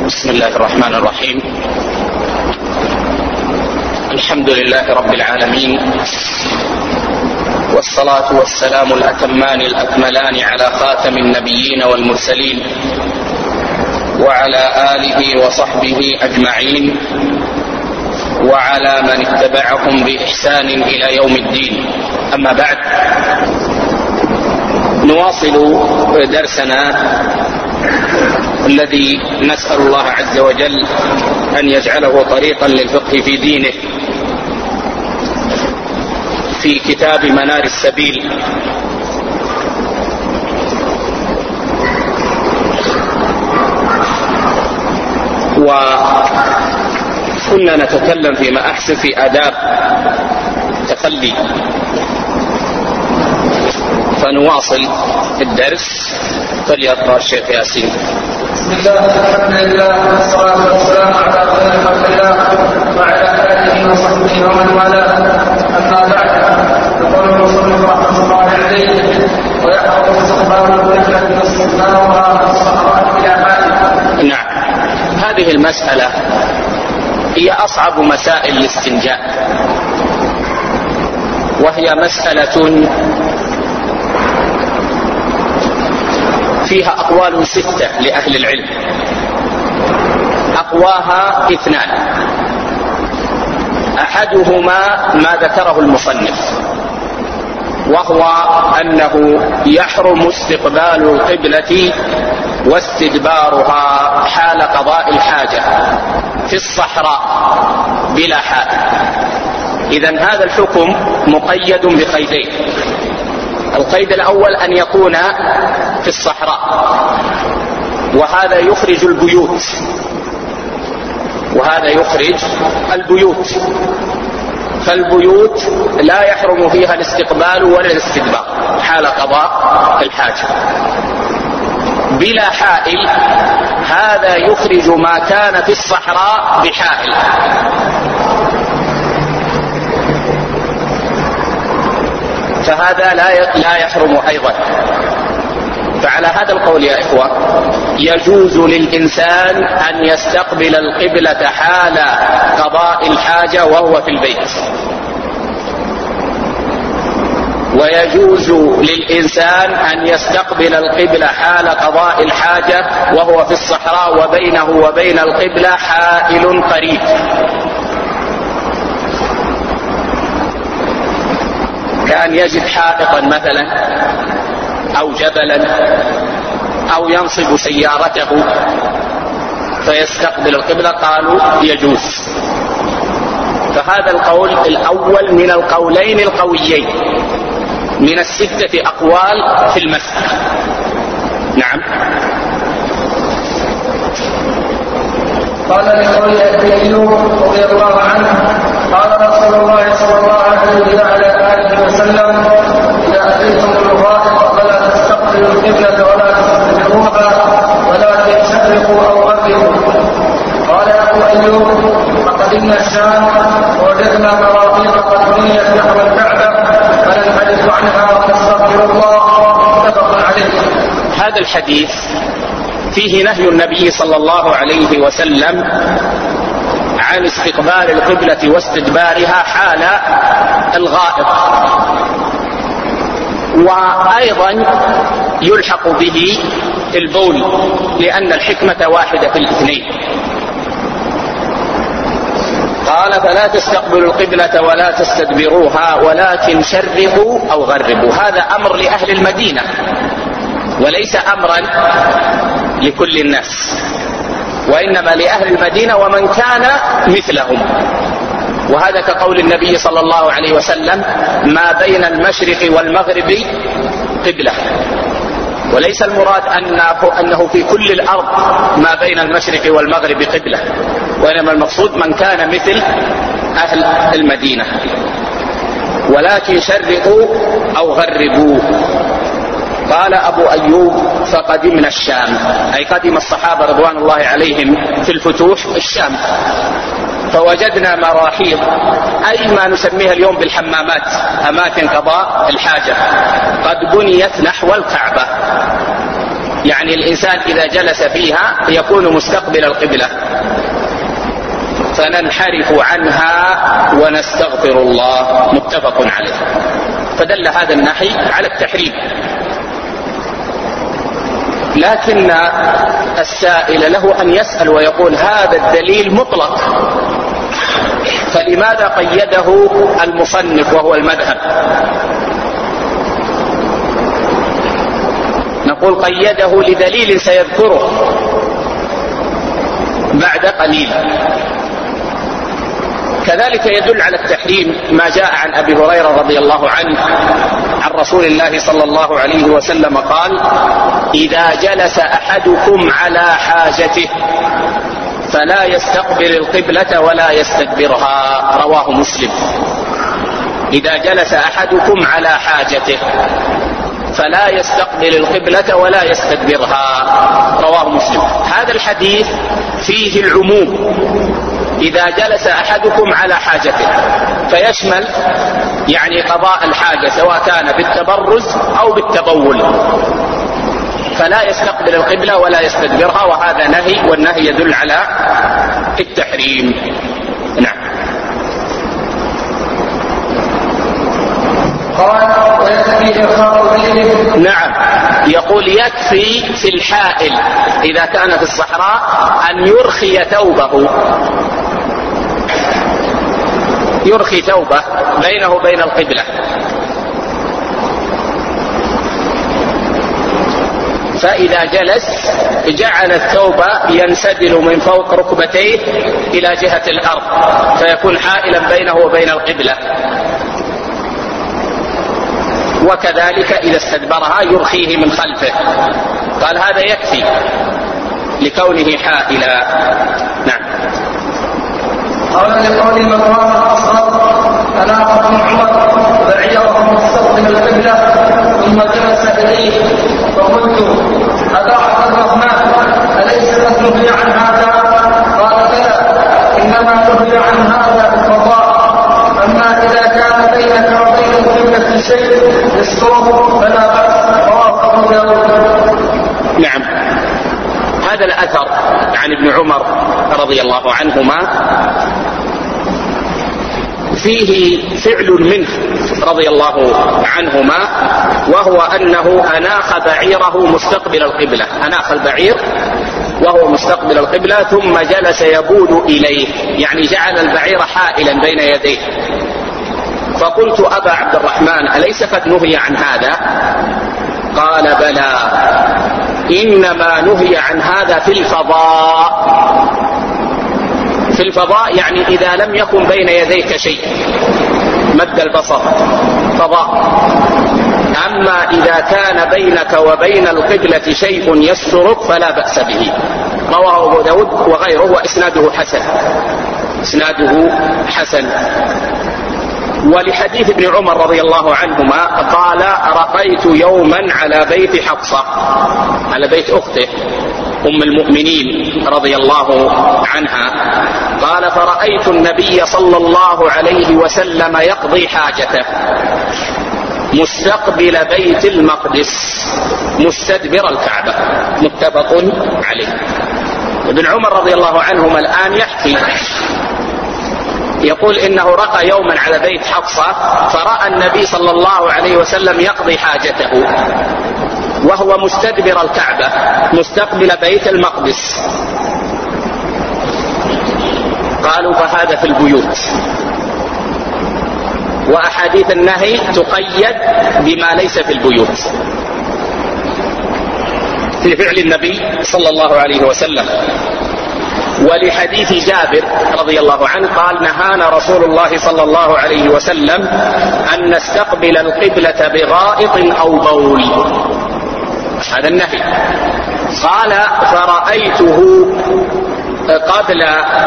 بسم الله الرحمن الرحيم. الحمد لله رب العالمين، والصلاة والسلام الأتمان الأكملان على خاتم النبيين والمرسلين وعلى آله وصحبه أجمعين وعلى من اتبعهم بإحسان إلى يوم الدين. أما بعد، نواصل درسنا الذي نسأل الله عز وجل أن يجعله طريقا للفقه في دينه في كتاب منار السبيل. وكنا نتكلم فيما أحسن في آداب التخلي، فنواصل الدرس. فليقرأ الشيخ ياسين. بسم الله، الحمد لله، والصلاة والسلام على خير خلق الله وعلى آله وصحبه ومن والاه. أما بعد، يقول المصنف رحمه الله عليه: ويحفظ استقبال القبلة واستدبارها الصحراء إلى حاله. نعم، هذه المسألة هي أصعب مسائل الاستنجاء، وهي مسألة فيها أقوال 6 لأهل العلم، أقواها 2. أحدهما ما ذكره المصنف، وهو أنه يحرم استقبال القبلة واستدبارها حال قضاء الحاجة في الصحراء بلا حال. إذن هذا الحكم مقيد بقيدين: القيد الأول أن يكون في الصحراء، وهذا يخرج البيوت، فالبيوت لا يحرم فيها الاستقبال ولا الاستدبار حال قضاء الحاجة. بلا حائل، هذا يخرج ما كان في الصحراء بحائل. فهذا لا يحرم أيضا. فعلى هذا القول يا إخوة، يجوز للإنسان أن يستقبل القبلة حال قضاء الحاجة وهو في البيت، ويجوز للإنسان أن يستقبل القبلة حال قضاء الحاجة وهو في الصحراء وبينه وبين القبلة حائل قريب، كأن يجد حائطا مثلا أو جبلا أو ينصب سيارته فيستقبل القبلة، قالوا يجوز. فهذا القول الأول من القولين القويين من 6 أقوال في المسألة. نعم. قال لقول أبي أيوب رضي الله عنه: قال رسول الله صلى الله عليه وعلى آله وسلم: إذا أتيتم الغائط فلا تستقبلوا القبلة ولا تستدبروها ولكن شرقوا أو غربوا. قال أبو أيوب: فقدمنا الشام ووجدنا مراقيق قد بنيت نحو الكعبة فننحدث عنها ونستغفر الله. متفق عليه. هذا الحديث فيه نهي النبي صلى الله عليه وسلم عن استقبال القبلة واستدبارها حال الغائط، وأيضا يلحق به البول، لأن الحكمة واحدة في الاثنين. قال: فلا تستقبلوا القبلة ولا تستدبروها ولكن شرقوا أو غربوا. هذا أمر لأهل المدينة وليس أمرا لكل الناس، وإنما لأهل المدينة ومن كان مثلهم. وهذا كقول النبي صلى الله عليه وسلم: ما بين المشرق والمغرب قبلة. وليس المراد أنه في كل الأرض ما بين المشرق والمغرب قبلة، وإنما المقصود من كان مثل أهل المدينة. ولكن شرقوا أو غربوا. قال أبو أيوب: فقدمنا الشام، أي قدم الصحابة رضوان الله عليهم في الفتوح الشام، فوجدنا مراحيض، أي ما نسميها اليوم بالحمامات، أماكن قضاء الحاجة، قد بنيت نحو الكعبة. يعني الإنسان إذا جلس فيها يكون مستقبل القبلة، فننحرف عنها ونستغفر الله، متفق عليه. فدل هذا النهي على التحريم. لكن السائل له أن يسأل ويقول هذا الدليل مطلق، فلماذا قيده المصنف وهو المذهب؟ نقول قيده لدليل سيذكره بعد قليل. كذلك يدل على التحريم ما جاء عن أبي هريرة رضي الله عنه عن رسول الله صلى الله عليه وسلم قال: إذا جلس أحدكم على حاجته فلا يستقبل القبلة ولا يستدبرها، رواه مسلم. إذا جلس أحدكم على حاجته فلا يستقبل القبلة ولا يستدبرها، رواه مسلم. هذا الحديث فيه العموم، إذا جلس أحدكم على حاجته، فيشمل يعني قضاء الحاجة سواء كان بالتبرز أو بالتبول، فلا يستقبل القبلة ولا يستدبرها، وهذا نهي، والنهي يدل على التحريم. نعم. نعم، يقول يكفي في الحائل إذا كان في الصحراء أن يرخي ثوبه، يرخي ثوبه بينه وبين القبلة، فإذا جلس جعل الثوب ينسدل من فوق ركبتيه إلى جهة الأرض، فيكون حائلا بينه وبين القبلة. وكذلك إذا استدبرها يرخيه من خلفه، قال هذا يكفي لكونه حائلا. نعم. قال لقول مقام الأصغر: أناق ابن عمر بعيره مستقبل القبلة ثم جلس إليه، فقلت: أبا عبد الرحمن، أليس قد نهي عن هذا؟ قال: بلى، إنما نهي عن هذا بالقضاء، أما إذا كان بينك وبين القبلة شيء يستره فلا بأس، رواه أبو داود. نعم. هذا الأثر عن ابن عمر رضي الله عنهما فيه فعل منه رضي الله عنهما، وهو أنه أناخ بعيره مستقبل القبلة، أناخ البعير وهو مستقبل القبلة ثم جلس يبول إليه، يعني جعل البعير حائلا بين يديه. فقلت: أبا عبد الرحمن، أليس قد نهي عن هذا؟ قال: بلى، إنما نهي عن هذا في الفضاء. في الفضاء يعني إذا لم يكن بين يديك شيء، مد البصر، فضاء. أما إذا كان بينك وبين القبلة شيء يسترك فلا بأس به، رواه أبو داود وغيره، وإسناده حسن، إسناده حسن. ولحديث ابن عمر رضي الله عنهما قال: رقيت يوما على بيت حفصة، على بيت أخته أم المؤمنين رضي الله عنها، قال: فرأيت النبي صلى الله عليه وسلم يقضي حاجته مستقبل بيت المقدس مستدبر الكعبة، متفق عليه. ابن عمر رضي الله عنهما الآن يحكي، يقول إنه رقى يوما على بيت حفصة فرأى النبي صلى الله عليه وسلم يقضي حاجته وهو مستدبر الكعبة مستقبل بيت المقدس. قالوا: فهذا في البيوت. وأحاديث النهي تقيد بما ليس في البيوت في فعل النبي صلى الله عليه وسلم. ولحديث جابر رضي الله عنه قال: نهانا رسول الله صلى الله عليه وسلم أن نستقبل القبلة بغائط أو بول، هذا النهي. قال: فرأيته قبل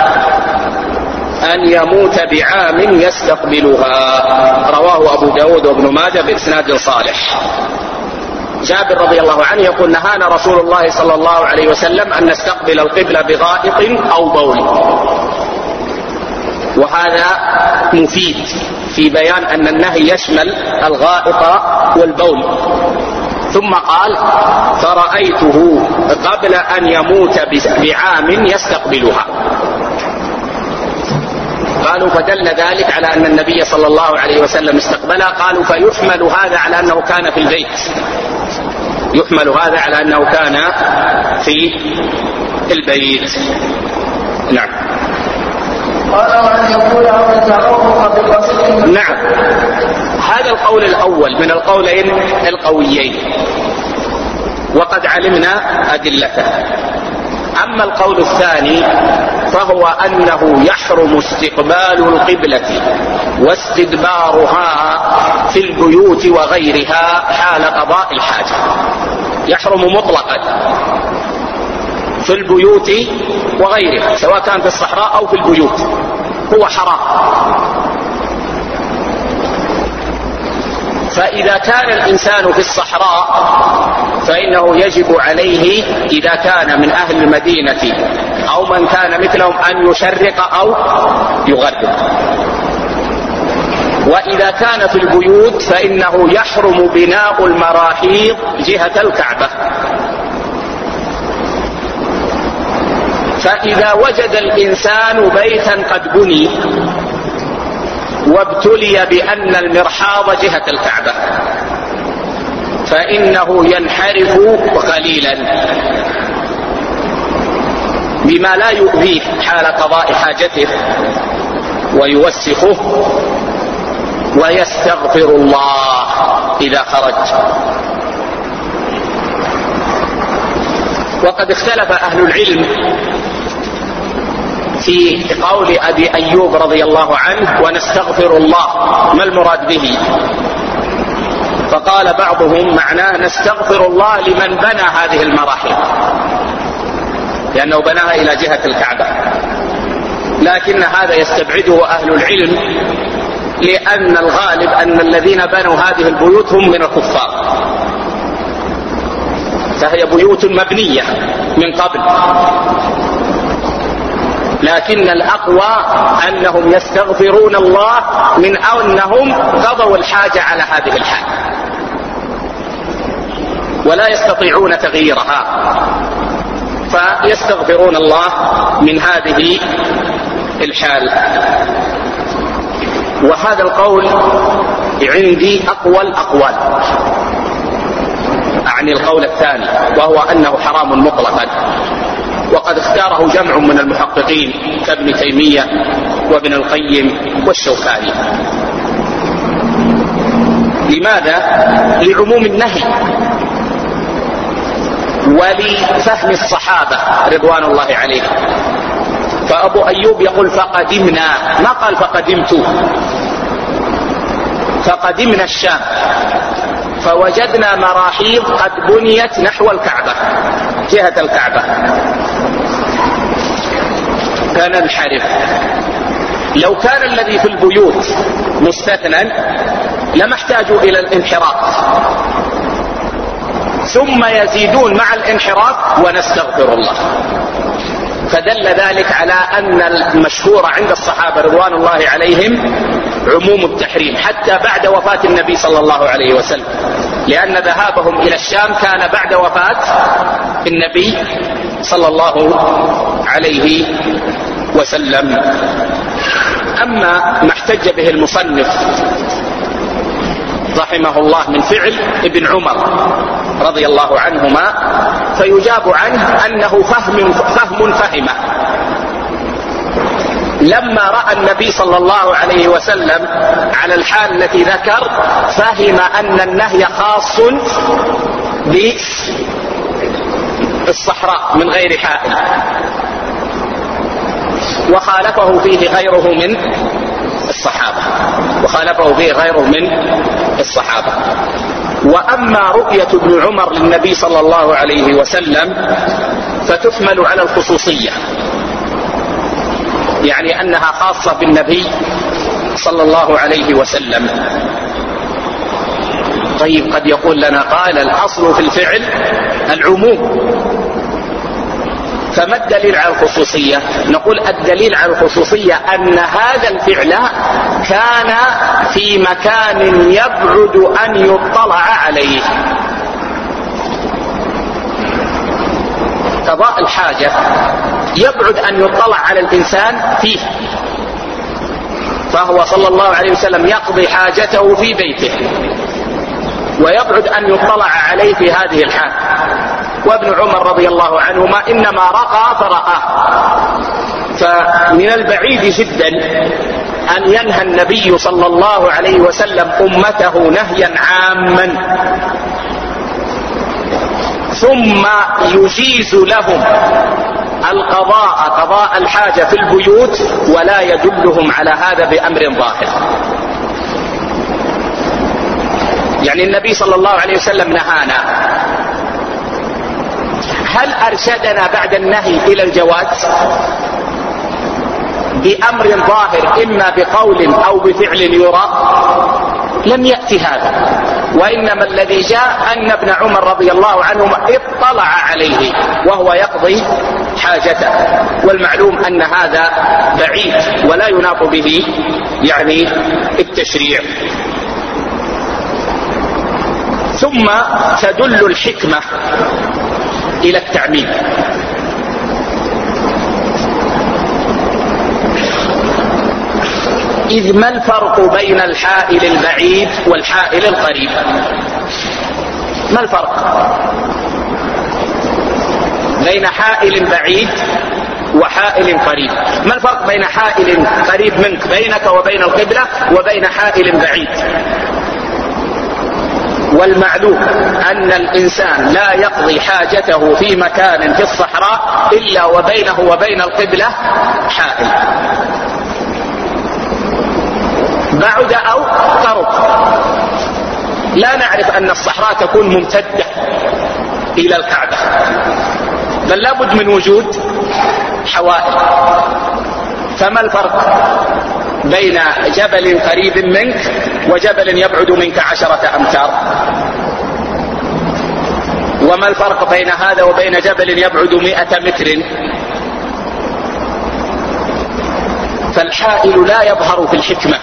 أن يموت بعام يستقبلها، رواه أبو داود وابن ماجه بإسناد صالح. جابر رضي الله عنه يقول: نهانا رسول الله صلى الله عليه وسلم أن نستقبل القبلة بغائط أو بول. وهذا مفيد في بيان أن النهي يشمل الغائط والبول، ثم قال فرأيته قبل أن يموت بعام يستقبلها. قالوا فدل ذلك على أن النبي صلى الله عليه وسلم استقبلها. قالوا فيحمل هذا على أنه كان في البيت، يحمل هذا على أنه كان في البيت. نعم. قال وأن يقول أو يتعرض بالبصر. نعم، هذا القول الأول من القولين القويين وقد علمنا أدلته. أما القول الثاني فهو أنه يحرم استقبال القبلة واستدبارها في البيوت وغيرها حال قضاء الحاجة، يحرم مطلقا في البيوت وغيرها، سواء كان في الصحراء أو في البيوت، هو حرام. فإذا كان الإنسان في الصحراء فإنه يجب عليه إذا كان من أهل المدينة أو من كان مثلهم أن يشرق أو يغرب. وإذا كان في البيوت فإنه يحرم بناء المراحيض جهة الكعبة. فإذا وجد الإنسان بيتا قد بني وابتلي بأن المرحاض جهة الكعبة فإنه ينحرف قليلا بما لا يؤذيه حال قضاء حاجته ويوسخه ويستغفر الله إذا خرج. وقد اختلف أهل العلم في قول أبي أيوب رضي الله عنه ونستغفر الله ما المراد به؟ فقال بعضهم معناه نستغفر الله لمن بنى هذه المراحل لأنه بناها إلى جهة الكعبة، لكن هذا يستبعده أهل العلم لأن الغالب أن الذين بنوا هذه البيوت هم من الكفار، فهي بيوت مبنية من قبل، لكن الأقوى أنهم يستغفرون الله من أنهم قضوا الحاجة على هذه الحال ولا يستطيعون تغييرها، فيستغفرون الله من هذه الحال. وهذا القول عندي أقوى الأقوال، أعني القول الثاني وهو أنه حرام مطلقا، وقد اختاره جمع من المحققين كابن تيمية وابن القيم والشوكاني. لماذا؟ لعموم النهي ولفهم الصحابة رضوان الله عليهم. فأبو أيوب يقول فقدمنا، ما قال فقدمت، فقدمنا الشام فوجدنا مراحيض قد بنيت نحو الكعبة جهة الكعبة فننحرف. لو كان الذي في البيوت مستثنى لما احتاجوا إلى الانحراف، ثم يزيدون مع الانحراف ونستغفر الله. فدل ذلك على أن المشهور عند الصحابة رضوان الله عليهم عموم التحريم حتى بعد وفاة النبي صلى الله عليه وسلم، لأن ذهابهم إلى الشام كان بعد وفاة النبي صلى الله عليه وسلم. أما ما احتج به المصنف رحمه الله من فعل ابن عمر رضي الله عنهما فيجاب عنه أنه فهم فهمه لما رأى النبي صلى الله عليه وسلم على الحال التي ذكر فهم أن النهي خاص بالصحراء من غير حائل، وخالفه فيه غيره من الصحابة. وأما رؤية ابن عمر للنبي صلى الله عليه وسلم فتحمل على الخصوصية، يعني أنها خاصة بالنبي صلى الله عليه وسلم. طيب قد يقول لنا قال الأصل في الفعل العموم، فما الدليل على الخصوصية؟ نقول الدليل على الخصوصية أن هذا الفعل كان في مكان يبعد أن يطلع عليه، قضاء الحاجة يبعد أن يطلع على الإنسان فيه، فهو صلى الله عليه وسلم يقضي حاجته في بيته، ويبعد أن يطلع عليه في هذه الحال. وابن عمر رضي الله عنهما إنما رقى فرآه. فمن البعيد جدا أن ينهى النبي صلى الله عليه وسلم أمته نهيا عاما ثم يجيز لهم قضاء الحاجة في البيوت ولا يدلهم على هذا بأمر ظاهر. يعني النبي صلى الله عليه وسلم نهانا، هل أرشدنا بعد النهي إلى الجواز بأمر ظاهر إما بقول أو بفعل يرى؟ لم يأتي هذا، وإنما الذي جاء أن ابن عمر رضي الله عنهما اطلع عليه وهو يقضي حاجته، والمعلوم أن هذا بعيد ولا يناط به يعني التشريع. ثم تدل الحكمة إلى التعميم. إذ ما الفرق بين الحائل البعيد والحائل القريب؟ ما الفرق بين حائل بعيد وحائل قريب؟ ما الفرق بين حائل قريب منك بينك وبين القبلة وبين حائل بعيد؟ والمعلوم أن الإنسان لا يقضي حاجته في مكان في الصحراء إلا وبينه وبين القبلة حائل، بعد أو قرب. لا نعرف أن الصحراء تكون ممتدة إلى الكعبة، بل لابد من وجود حوائل. فما الفرق بين جبل قريب منك وجبل يبعد منك 10 أمتار؟ وما الفرق بين هذا وبين جبل يبعد 100 متر؟ فالحائل لا يظهر في الحكمة،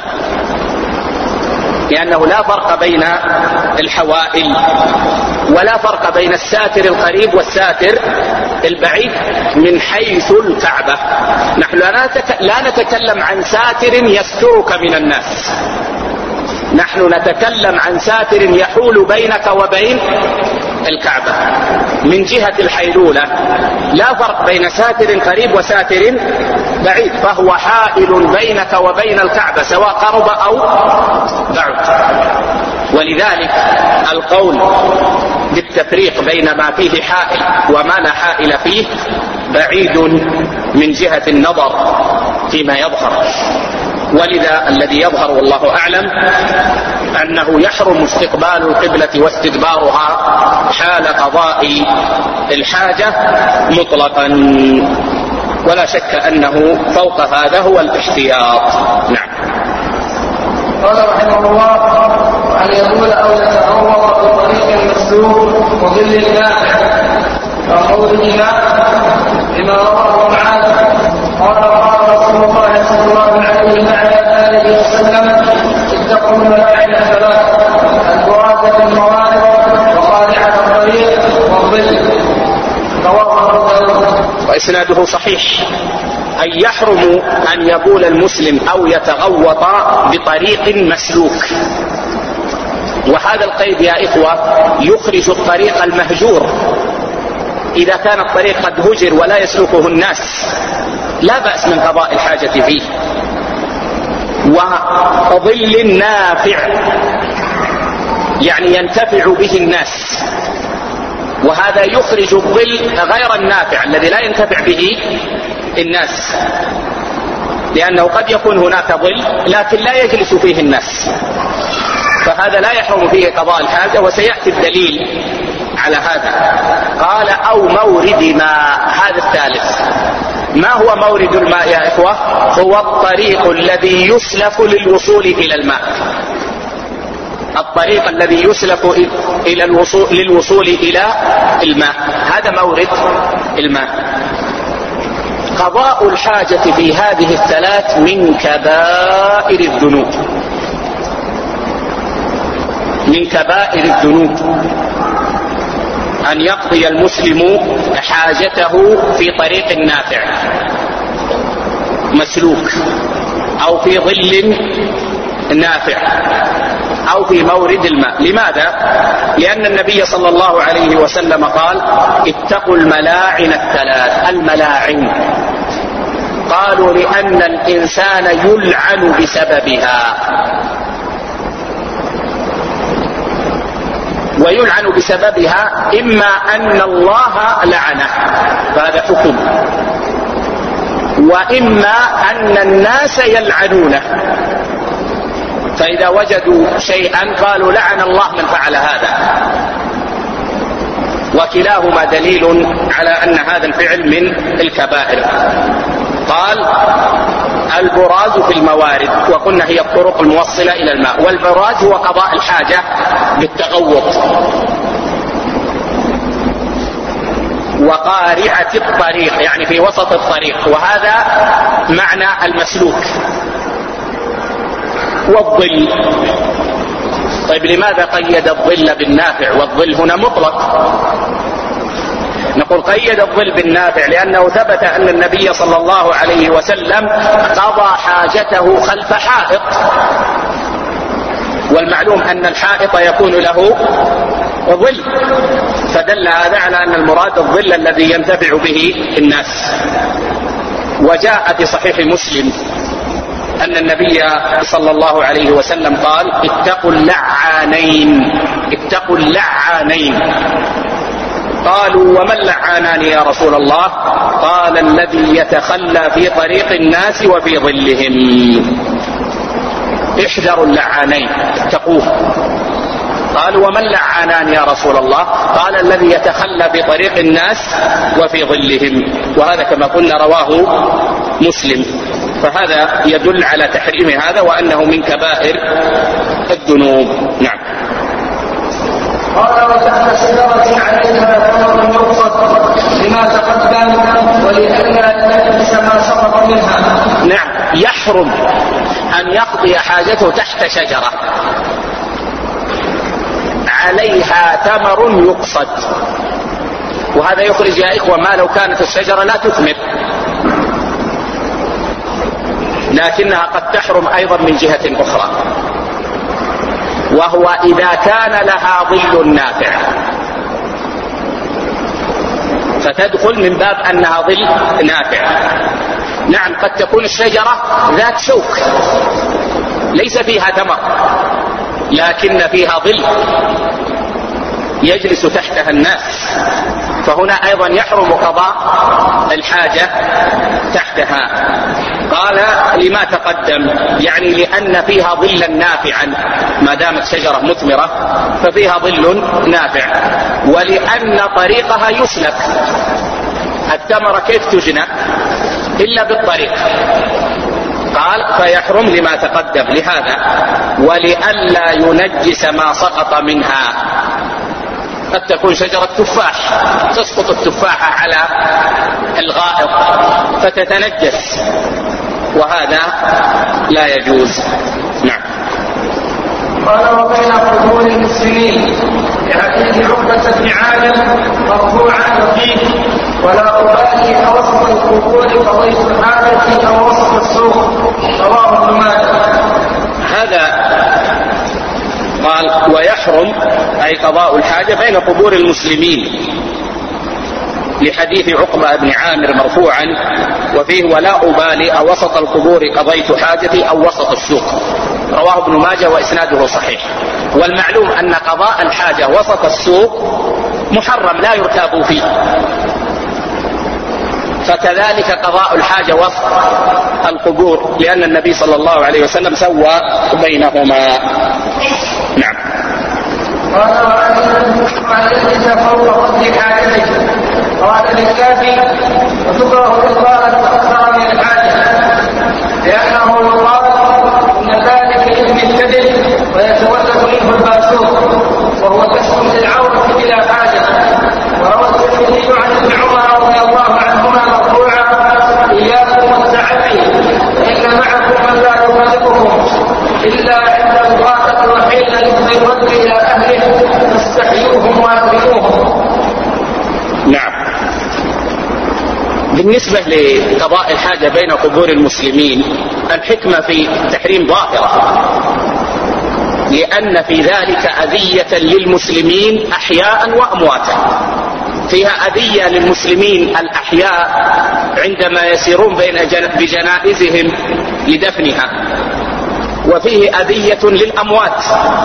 لأنه لا فرق بين الحوائل ولا فرق بين الساتر القريب والساتر البعيد من حيث الكعبة. نحن لا نتكلم عن ساتر يسترك من الناس، نحن نتكلم عن ساتر يحول بينك وبين الكعبة. من جهة الحيلولة لا فرق بين ساتر قريب وساتر بعيد، فهو حائل بينك وبين الكعبة سواء قرب أو بعد. ولذلك القول بالتفريق بين ما فيه حائل وما لا حائل فيه بعيد من جهة النظر فيما يظهر. ولذا الذي يظهر والله أعلم أنه يحرم استقبال القبلة واستدبارها حال قضاء الحاجة مطلقا، ولا شك أنه فوق هذا هو الاحتياط. نعم. قال رحمه الله: أن يقول أو يتعوض بطريق مسلوك وظل النافع وقولهما لما رواه معاذ قال رسول الله صلى الله عليه وعلى آله وسلم: اتقوا الملاعن 3: البرادة الموارد وقارعة الطريق والظل. رواه أبو داود. وإسناده صحيح. أن يحرم أن يبول المسلم أو يتغوط بطريق مسلوك. وهذا القيد يا إخوة يخرج الطريق المهجور. إذا كان الطريق قد هجر ولا يسلكه الناس لا بأس من قضاء الحاجة فيه. وظل نافع يعني ينتفع به الناس، وهذا يخرج الظل غير النافع الذي لا ينتفع به الناس، لأنه قد يكون هناك ظل لكن لا يجلس فيه الناس، فهذا لا يحرم فيه قضاء الحاجة، وسيأتي الدليل على هذا. قال: أو مورد ماء. هذا الثالث. ما هو مورد الماء يا إخوة؟ هو الطريق الذي يسلك للوصول إلى الماء، الطريق الذي يسلك للوصول إلى الماء، هذا مورد الماء. قضاء الحاجة في هذه الثلاث من كبائر الذنوب، من كبائر الذنوب. أن يقضي المسلم حاجته في طريق نافع مسلوك، أو في ظل نافع، أو في مورد الماء. لماذا؟ لأن النبي صلى الله عليه وسلم قال: اتقوا الملاعن الثلاث. الملاعن قالوا لأن الإنسان يلعن بسببها، ويلعن بسببها إما أن الله لعنه فهذا حكم، وإما أن الناس يلعنونه، فإذا وجدوا شيئا قالوا لعن الله من فعل هذا، وكلاهما دليل على أن هذا الفعل من الكبائر. قال: البراز في الموارد، وقلنا هي الطرق الموصلة إلى الماء، والبراز هو قضاء الحاجة بالتغوط. وقارعة الطريق يعني في وسط الطريق، وهذا معنى المسلوك. والظل، طيب لماذا قيد الظل بالنافع والظل هنا مطلق؟ نقول قيد الظل بالنافع لأنه ثبت أن النبي صلى الله عليه وسلم قضى حاجته خلف حائط، والمعلوم أن الحائط يكون له ظل، فدل هذا على أن المراد الظل الذي ينتفع به الناس. وجاء في صحيح مسلم أن النبي صلى الله عليه وسلم قال: اتقوا اللعانين، اتقوا اللعانين. قالوا: وما اللعانان يا رسول الله؟ قال: الذي يتخلى في طريق الناس وفي ظلهم. احذروا اللعانين، اتقوه. قالوا: وما اللعانان يا رسول الله؟ قال: الذي يتخلى في طريق الناس وفي ظلهم. وهذا كما قلنا رواه مسلم، فهذا يدل على تحريم هذا وأنه من كبائر الذنوب. نعم. قال: وتحت شجرة عليها ثمر يقصد لما تقدم ولئلا ينجس ما سقط منها. نعم، يحرم أن يقضي حاجته تحت شجرة عليها ثمر يقصد، وهذا يخرج يا إخوة ما لو كانت الشجرة لا تثمر، لكنها قد تحرم أيضا من جهة أخرى، وهو إذا كان لها ظل نافع، فتدخل من باب أنها ظل نافع. نعم، قد تكون الشجرة ذات شوك ليس فيها ثمر لكن فيها ظل يجلس تحتها الناس، فهنا أيضا يحرم قضاء الحاجة تحتها. قال: لما تقدم، يعني لأن فيها ظلا نافعا، ما دامت شجرة مثمرة ففيها ظل نافع، ولأن طريقها يسلك. الثمرة كيف تجنى إلا بالطريق؟ قال: فيحرم لما تقدم لهذا، ولئلا ينجس ما سقط منها. قد تكون شجرة تفاح تسقط التفاحة على الغائط فتتنجس، وهذا لا يجوز. نعم. قال: وبين قبور المسلمين لحديث عقبة بن عامر مرفوعا فيه: ولا أبالي أوسط القبور قضيت حاجتي أو وسط السوق. رواه ابن ماجه. هذا قال: ويحرم أي قضاء الحاجة بين قبور المسلمين لحديث عقبة بن عامر مرفوعا وفيه: ولا أبالي أوسط القبور قضيت حاجتي أو وسط السوق. رواه ابن ماجه وإسناده صحيح. والمعلوم أن قضاء الحاجة وسط السوق محرم لا يرتاب فيه، فكذلك قضاء الحاجة وسط القبور، لأن النبي صلى الله عليه وسلم سوى بينهما. نعم. قال: وعن يجلس فوق قدر حاجته. قال للكافي: وتكره الإطالة أكثر من الحاجة، لأنه يقال إن ذلك يجمي الكذب ويتولد منه الباشور، وهو كشف للعورة بلا حاجة. وروى الترمذي عن ابن عمر رضي الله عنهما مرفوعا: إياكم والتعدي، فإن معكم من لا يفارقكم إلا عند الغاية وحين يفضي الرجل إلى أهله فاستحيوهم وأكرموهم. بالنسبة لقضاء الحاجة بين قبور المسلمين، الحكمة في التحريم ظاهرة، لأن في ذلك أذية للمسلمين أحياء وأمواتا. فيها أذية للمسلمين الأحياء عندما يسيرون بجنائزهم لدفنها، وفيه أذية للأموات.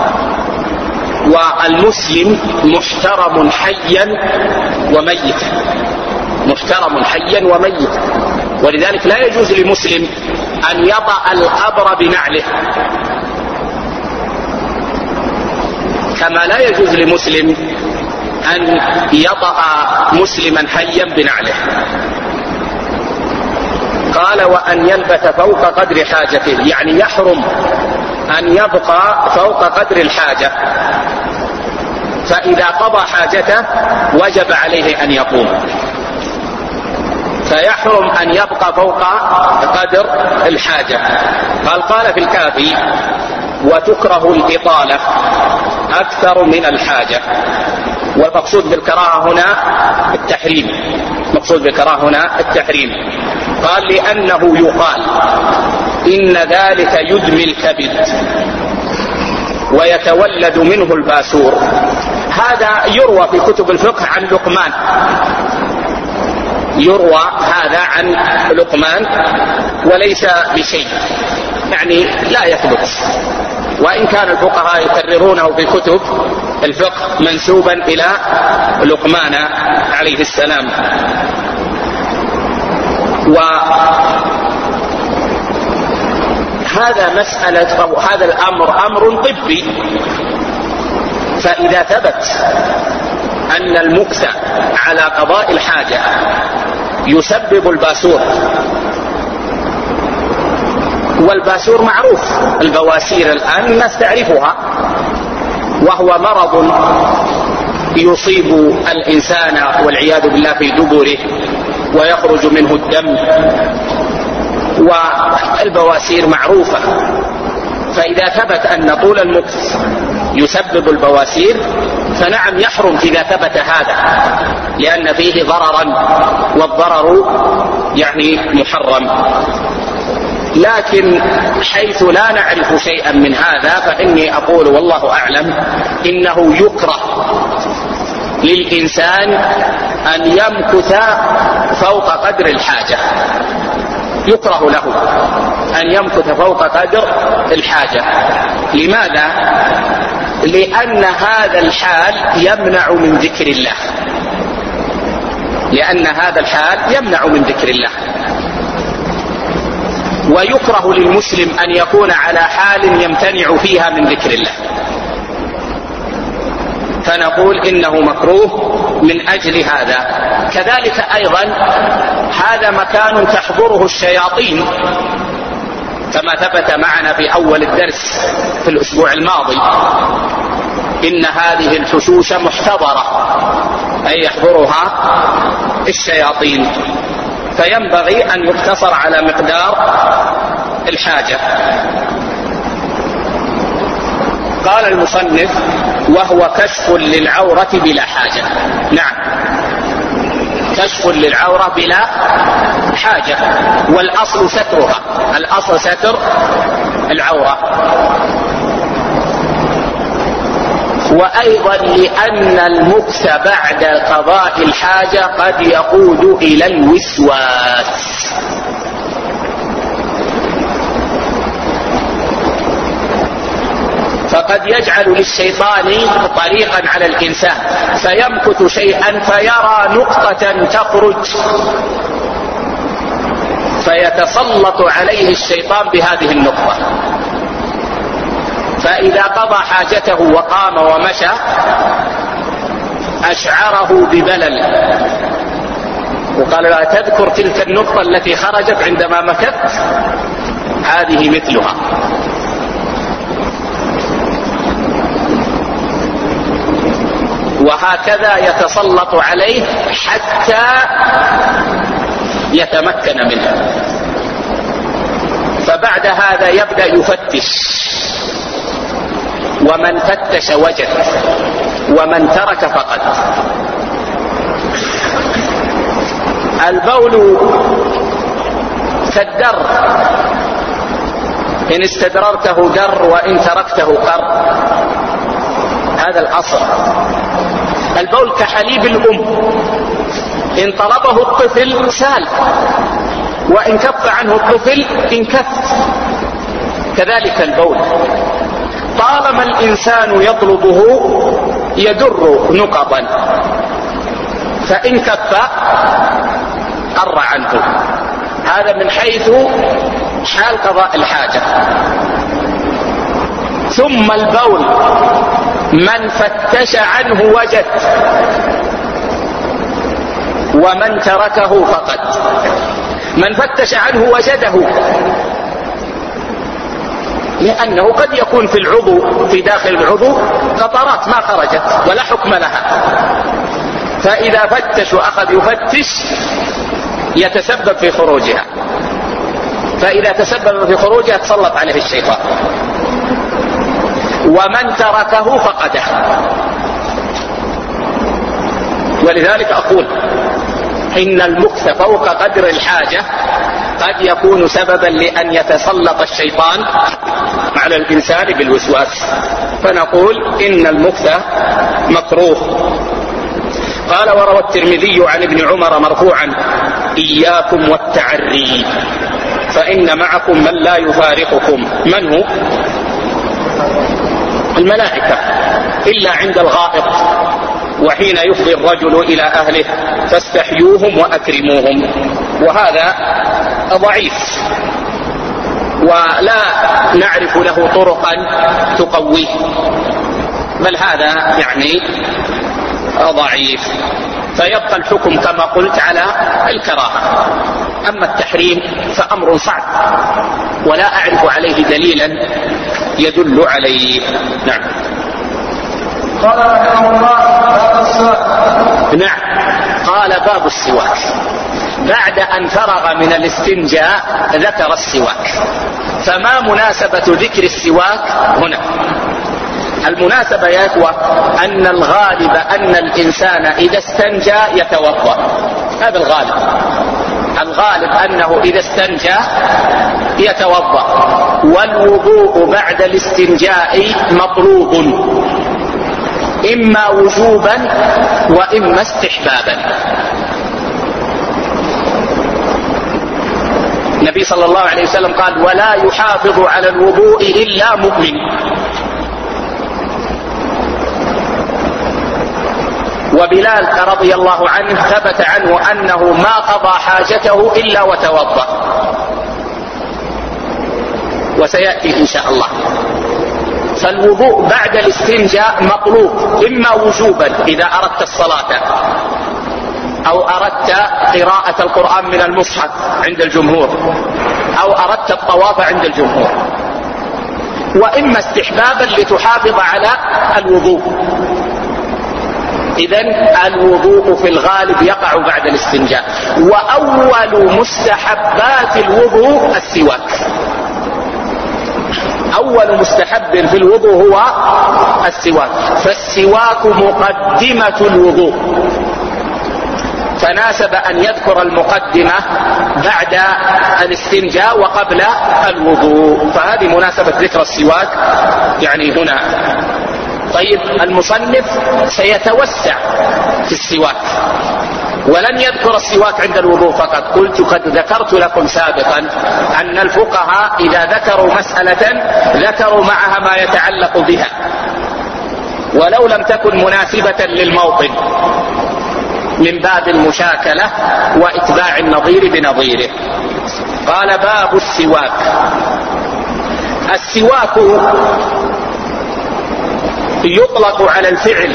والمسلم محترم حيا وميتا، محترم حيا وميتا، ولذلك لا يجوز لمسلم أن يضع القبر بنعله، كما لا يجوز لمسلم أن يضع مسلما حيا بنعله. قال وأن يلبث فوق قدر حاجته، يعني يحرم أن يبقى فوق قدر الحاجة، فإذا قضى حاجته وجب عليه أن يقوم، فيحرم أن يبقى فوق قدر الحاجة. قال في الكافي وتكره الإطالة أكثر من الحاجة، والمقصود بالكراهة هنا التحريم، مقصود بالكراهة هنا التحريم. قال لأنه يقال إن ذلك يدمي الكبد ويتولد منه الباسور. هذا يروى في كتب الفقه عن لقمان، يروى هذا عن لقمان وليس بشيء، يعني لا يثبت، وإن كان الفقهاء يكررونه في كتب الفقه منسوبا إلى لقمان عليه السلام. وهذا مسألة أو هذا الأمر أمر طبي، فإذا ثبت أن المكث على قضاء الحاجة يسبب الباسور، والباسور معروف، البواسير الآن الناس تعرفها، وهو مرض يصيب الإنسان والعياذ بالله في دبره ويخرج منه الدم، والبواسير معروفة. فإذا ثبت أن طول المكث يسبب البواسير فنعم يحرم إذا ثبت هذا، لأن فيه ضررا، والضرر يعني محرم. لكن حيث لا نعرف شيئا من هذا فإني أقول والله أعلم إنه يكره للإنسان أن يمكث فوق قدر الحاجة، يكره له أن يمكث فوق قدر الحاجة. لماذا؟ لأن هذا الحال يمنع من ذكر الله، لأن هذا الحال يمنع من ذكر الله. ويكره للمسلم أن يكون على حال يمتنع فيها من ذكر الله، فنقول إنه مكروه من أجل هذا. كذلك أيضا هذا مكان تحضره الشياطين، كما ثبت معنا في أول الدرس في الأسبوع الماضي، إن هذه الحشوش محتضرة، أي يحضرها الشياطين، فينبغي أن يقتصر على مقدار الحاجة. قال المصنف وهو كشف للعورة بلا حاجة. نعم، كشف للعورة بلا حاجة، والأصل سترها، الأصل ستر العورة. وأيضا لأن المكث بعد قضاء الحاجة قد يقود إلى الوسواس، فقد يجعل للشيطان طريقا على الإنسان، فيمكث شيئا فيرى نقطة تخرج فيتسلط عليه الشيطان بهذه النقطة، فإذا قضى حاجته وقام ومشى أشعره ببلل، وقال لا تذكر تلك النقطة التي خرجت عندما مكثت، هذه مثلها. وهكذا يتسلط عليه حتى يتمكن منه، فبعد هذا يبدأ يفتش، ومن فتش وجد، ومن ترك فقد. البول كالدر، إن استدررته در وإن تركته قر، هذا الأصل. البول كحليب الأم، إن طلبه الطفل سال، وإن كف عنه الطفل انكف. كذلك البول طالما الإنسان يطلبه يدر نقضا، فإن كف قر عنه. هذا من حيث حال قضاء الحاجة. ثم البول من فتش عنه وجد، ومن تركه فقد. من فتش عنه وجده، لأنه قد يكون في العضو، في داخل العضو قطرات ما خرجت ولا حكم لها، فإذا فتش وأخذ يفتش يتسبب في خروجها، فإذا تسبب في خروجها تسلط عليه الشيطان. ومن تركه فقده. ولذلك أقول إن المكث فوق قدر الحاجة قد يكون سببا لأن يتسلط الشيطان على الإنسان بالوسواس، فنقول إن المكث مكروه. قال: وروى الترمذي عن ابن عمر مرفوعا: إياكم والتعري فإن معكم من لا يفارقكم. من هو؟ الملائكة، إلا عند الغائط وحين يفضي الرجل إلى أهله فاستحيوهم وأكرموهم، وهذا ضعيف ولا نعرف له طرقا تقويه، بل هذا يعني ضعيف، فيبقى الحكم كما قلت على الكراهة. أما التحريم فأمر صعب ولا أعرف عليه دليلا يدل عليه. نعم. قال رحمه الله: باب السواك. نعم، قال: باب السواك. بعد أن فرغ من الاستنجاء ذكر السواك. فما مناسبة ذكر السواك هنا؟ المناسبة يا إخوة أن الغالب أن الإنسان إذا استنجى يتوضأ، هذا الغالب. الغالب أنه إذا استنجى يتوضأ، والوضوء بعد الاستنجاء مطلوب، إما وجوبا وإما استحبابا. النبي صلى الله عليه وسلم قال: ولا يحافظ على الوضوء إلا مؤمن. وبلال رضي الله عنه ثبت عنه أنه ما قضى حاجته إلا وتوضأ، وسيأتي إن شاء الله. فالوضوء بعد الاستنجاء مطلوب، إما وجوبا إذا أردت الصلاة أو أردت قراءة القرآن من المصحف عند الجمهور، أو أردت الطواف عند الجمهور، وإما استحبابا لتحافظ على الوضوء. إذن الوضوء في الغالب يقع بعد الاستنجاء. وأول مستحبات الوضوء السواك. أول مستحب في الوضوء هو السواك، فالسواك مقدمة الوضوء، فناسب أن يذكر المقدمة بعد الاستنجاء وقبل الوضوء، فهذه مناسبة ذكر السواك يعني هنا. طيب، المصنف سيتوسع في السواك ولن يذكر السواك عند الوضوء فقط. قد ذكرت لكم سابقا أن الفقهاء إذا ذكروا مسألة ذكروا معها ما يتعلق بها ولو لم تكن مناسبة للموطن، من باب المشاكلة وإتباع النظير بنظيره. قال: باب السواك. السواك يطلق على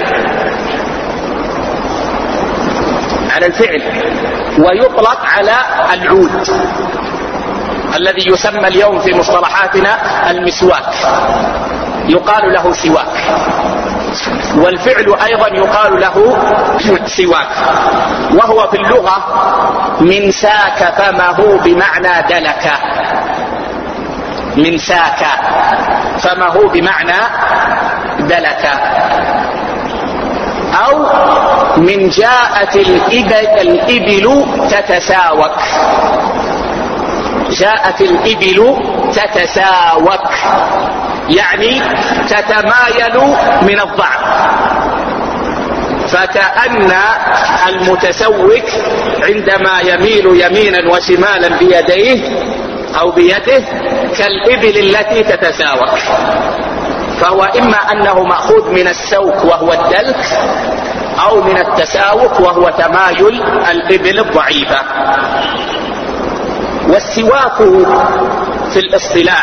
الفعل ويطلق على العود الذي يسمى اليوم في مصطلحاتنا المسواك، يقال له سواك، والفعل أيضا يقال له سواك، وهو في اللغة من ساك فمه بمعنى دلك. من ساك فمه بمعنى دلك. أو من جاءت الإبل تتساوك. جاءت الإبل تتساوك يعني تتمايل من الضعف، فكأن المتسوك عندما يميل يمينا وشمالا بيديه أو بيده كالإبل التي تتساوك، فهو إما أنه مأخوذ من السوك وهو الدلك، أو من التساوك وهو تمايل الإبل الضعيفة. والسواك في الاصطلاح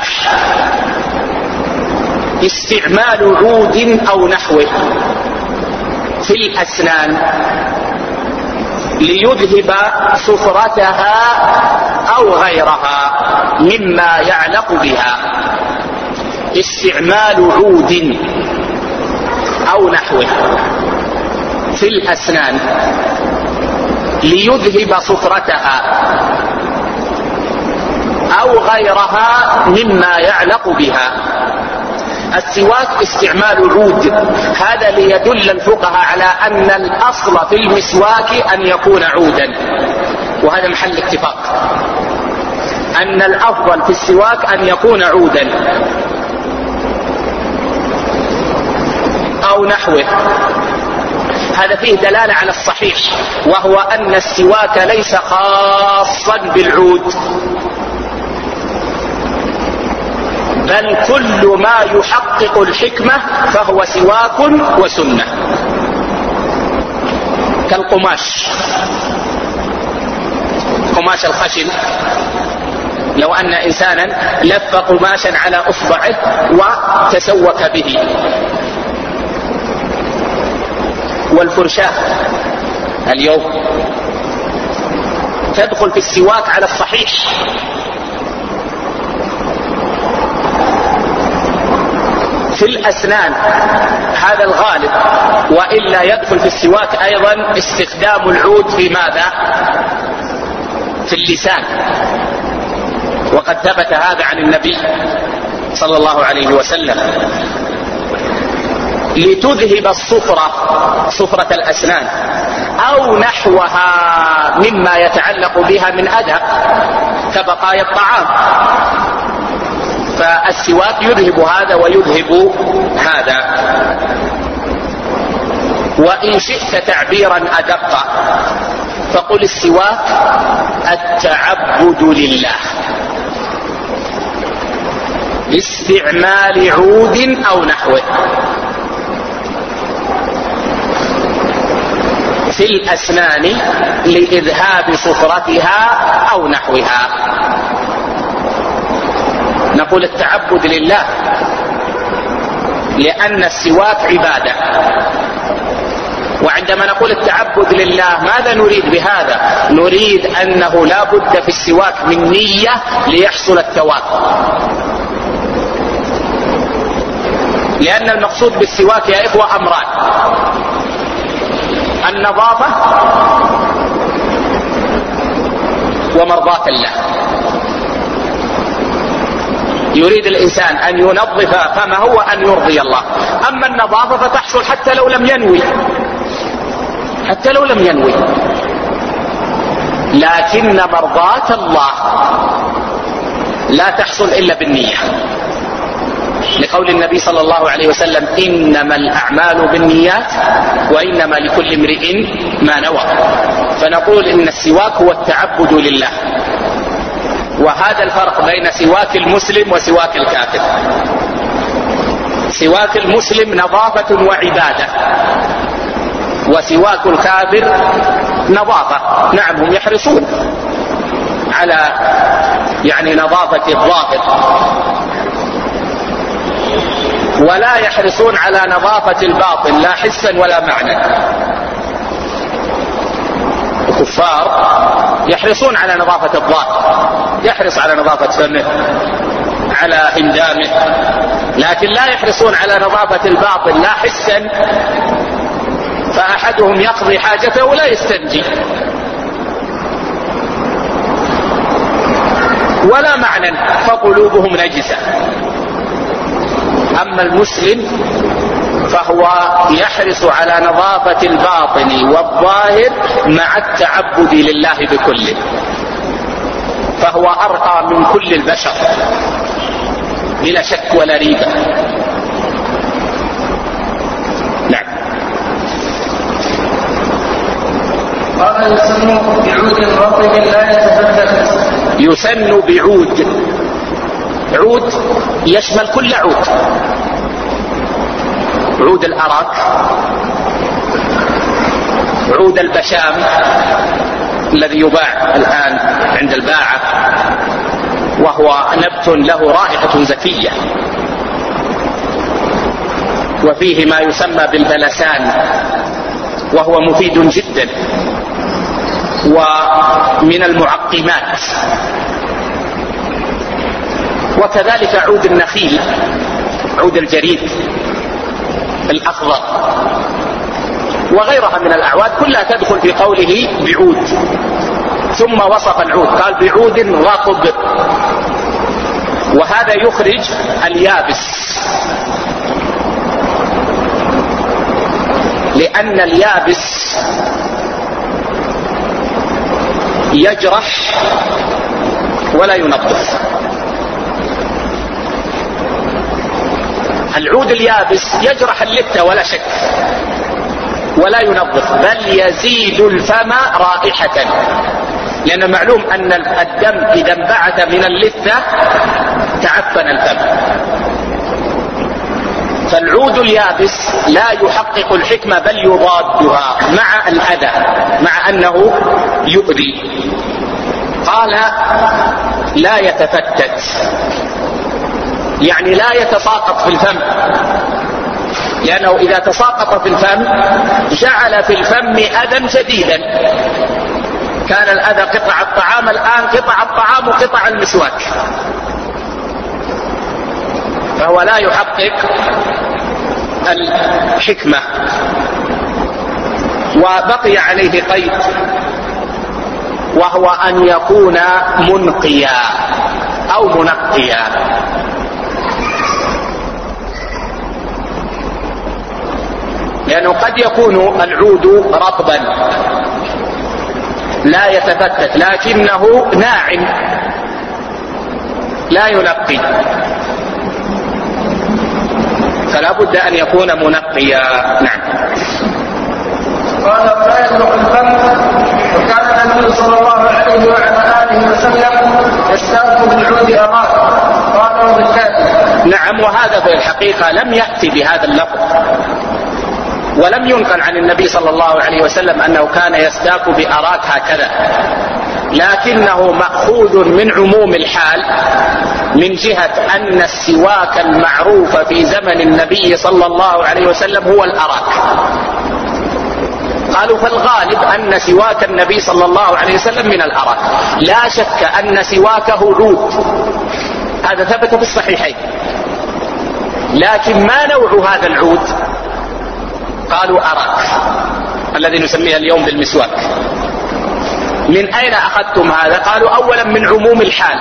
استعمال عود أو نحوه في الأسنان ليذهب صفرتها أو غيرها مما يعلق بها. استعمال عود أو نحوه في الأسنان ليذهب صفرتها أو غيرها مما يعلق بها. السواك استعمال عود، هذا ليدل الفقهاء على أن الأصل في المسواك أن يكون عودا، وهذا محل اتفاق أن الأفضل في السواك أن يكون عودا أو نحوه. هذا فيه دلالة على الصحيح، وهو أن السواك ليس خاصا بالعود، بل كل ما يحقق الحكمة فهو سواك وسنة، كالقماش، قماش الخشن، لو أن إنسانا لف قماشا على أصبعه وتسوك به. والفرشاة اليوم تدخل في السواك على الصحيح، في الأسنان هذا الغالب، وإلا يدخل في السواك أيضا استخدام العود في ماذا؟ في اللسان، وقد ثبت هذا عن النبي صلى الله عليه وسلم. لتذهب الصفرة، صفرة الأسنان، أو نحوها مما يتعلق بها من أذى كبقايا الطعام، فالسواك يذهب هذا ويذهب هذا. وإن شئت تعبيرا أدق فقل السواك التعبد لله باستعمال عود أو نحوه في الأسنان لإذهاب صفرتها أو نحوها. نقول التعبد لله لأن السواك عبادة، وعندما نقول التعبد لله ماذا نريد بهذا؟ نريد أنه لا بد في السواك من نية ليحصل الثواب، لأن المقصود بالسواك يا إخوة أمران: النظافة ومرضاة الله. يريد الإنسان أن ينظف فما هو أن يرضي الله. أما النظافة فتحصل حتى لو لم ينوي، حتى لو لم ينوي، لكن مرضاة الله لا تحصل إلا بالنية، لقول النبي صلى الله عليه وسلم: إنما الأعمال بالنيات وإنما لكل امرئ ما نوى. فنقول إن السواك هو التعبد لله، وهذا الفرق بين سواك المسلم وسواك الكافر. سواك المسلم نظافة وعبادة، وسواك الكافر نظافة. نعم هم يحرصون على نظافة الظاهر، ولا يحرصون على نظافة الباطن لا حسا ولا معنى. الكفار يحرصون على نظافة الظاهر، يحرص على نظافة فمه، على هندامه، لكن لا يحرصون على نظافة الباطن لا حسا، فأحدهم يقضي حاجته ولا يستنجي ولا معنى، فقلوبهم نجسة. أما المسلم فهو يحرص على نظافة الباطن والظاهر مع التعبد لله بكله، فهو أرقى من كل البشر بلا شك ولا ريبة. نعم. قال يسن بعود رطب لا يتفتت. يسن بعود، عود يشمل كل عود، عود الأراك، عود البشام الذي يباع الآن عند الباعة، وهو نبت له رائحة زكية، وفيه ما يسمى بالبلسان وهو مفيد جدا ومن المعقمات، وكذلك عود النخيل، عود الجريد الأخضر وغيرها من الأعواد كلها تدخل في قوله بعود. ثم وصف العود قال بعود رطب، وهذا يخرج اليابس، لأن اليابس يجرح ولا ينظف. العود اليابس يجرح اللثة ولا شك ولا ينظف، بل يزيد الفم رائحة، لأن معلوم أن الدم إذا انبعث من اللثة تعفن الفم. فالعود اليابس لا يحقق الحكمة بل يضادها مع الأذى، مع أنه يؤذي. قال لا يتفتت، يعني لا يتساقط في الفم، لأنه إذا تساقط في الفم جعل في الفم أذى شديدا. كان الأذى قطع الطعام، الآن قطع الطعام وقطع المسواك، فهو لا يحقق الحكمة. وبقي عليه قيد، وهو أن يكون منقيا أو منقيا. لأنه قد يكون العود رطبا لا يتفتت لكنه ناعم لا ينقي، فلا بد أن يكون منقيا. نعم. قال لا يدرك الفم. وكان النبي صلى الله عليه وعلى آله وسلم يستاق بالعود أراك، قال بالكافي. نعم. وهذا في الحقيقة لم يأتي بهذا اللفظ، ولم ينقل عن النبي صلى الله عليه وسلم أنه كان يستاك بأراك هكذا، لكنه مأخوذ من عموم الحال، من جهة أن السواك المعروف في زمن النبي صلى الله عليه وسلم هو الأراك. قالوا فالغالب أن سواك النبي صلى الله عليه وسلم من الأراك، لا شك أن سواكه عود، هذا ثبت في الصحيحين، لكن ما نوع هذا العود؟ قالوا أراك الذي نسميه اليوم بالمسواك. من أين أخذتم هذا؟ قالوا أولا من عموم الحال،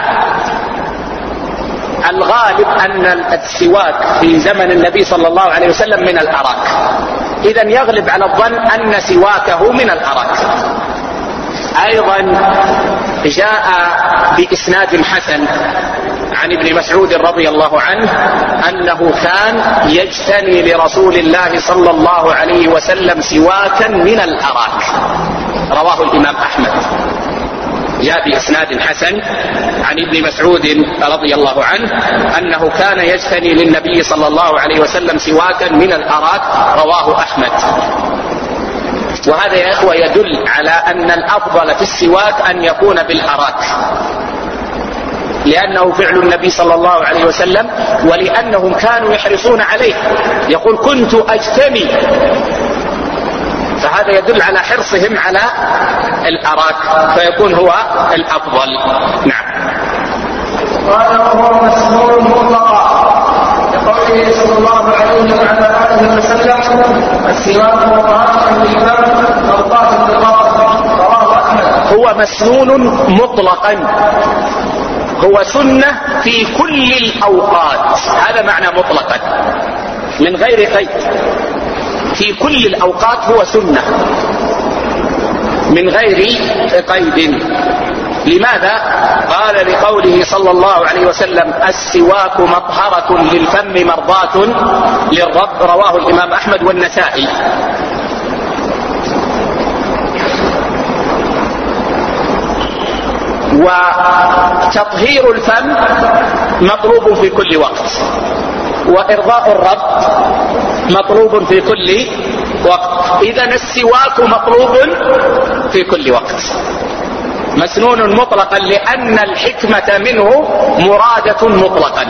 الغالب أن السواك في زمن النبي صلى الله عليه وسلم من الأراك، إذن يغلب على الظن أن سواكه من الأراك. أيضا جاء بإسناد حسن عن ابن مسعود رضي الله عنه أنه كان يجتني لرسول الله صلى الله عليه وسلم سواكا من الأراك، رواه الإمام أحمد. جاء بإسناد حسن عن ابن مسعود رضي الله عنه أنه كان يجتني للنبي صلى الله عليه وسلم سواكا من الأراك، رواه أحمد. وهذا يا إخوة يدل على أن الأفضل في السواك أن يكون بالأراك، لأنه فعل النبي صلى الله عليه وسلم، ولأنهم كانوا يحرصون عليه، يقول كنت أجتني، فهذا يدل على حرصهم على الأراك، فيكون هو الأفضل. نعم. قال وهو مسنون مطلقا لقوله صلى الله عليه وعلى آله وسلم السواك وطهارة للفم وطهارة للبطن، رواه أحمد. هو مسنون مطلقا، هو سنة في كل الأوقات، هذا معنى مطلقا، من غير قيد في كل الأوقات هو سنة من غير قيد. لماذا؟ قال لقوله صلى الله عليه وسلم السواك مطهرة للفم مرضاة للرب، رواه الإمام أحمد والنسائي. وتطهير الفم مطلوب في كل وقت، وإرضاء الرب مطلوب في كل وقت. إذن السواك مطلوب في كل وقت، مسنون مطلقا، لأن الحكمة منه مرادة مطلقا،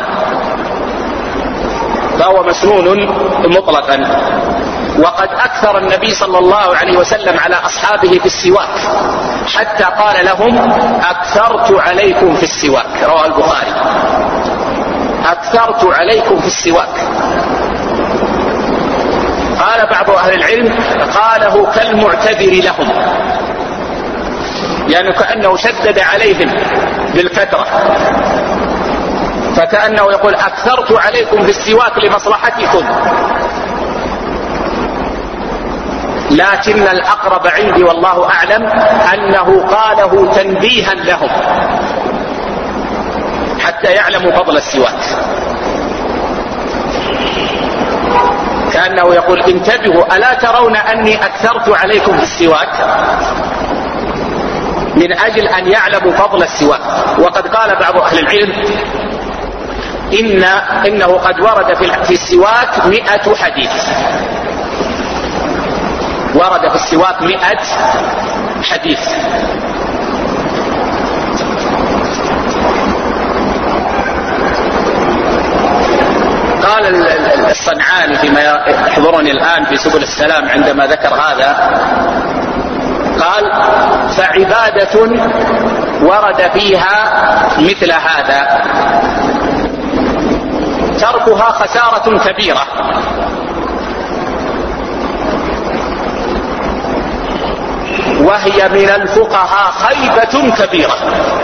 فهو مسنون مطلقا. وقد أكثر النبي صلى الله عليه وسلم على أصحابه في السواك، حتى قال لهم أكثرت عليكم في السواك، رواه البخاري، أكثرت عليكم في السواك. قال بعض أهل العلم قاله كالمعتذر لهم، يعني كأنه شدد عليهم بالكثرة، فكأنه يقول أكثرت عليكم في السواك لمصلحتكم، لكن الأقرب عندي والله أعلم أنه قاله تنبيها لهم حتى يعلموا فضل السواك، كأنه يقول انتبهوا ألا ترون أني أكثرت عليكم في السواك، من أجل أن يعلموا فضل السواك. وقد قال بعض أهل العلم إنه قد ورد في السواك 100 حديث، ورد في السواك 100 حديث. قال الصنعاني فيما يحضرني الآن في سبل السلام عندما ذكر هذا، قال فعبادة ورد فيها مثل هذا تركها خسارة كبيرة، وهي من الفقهاء خيبة كبيرة.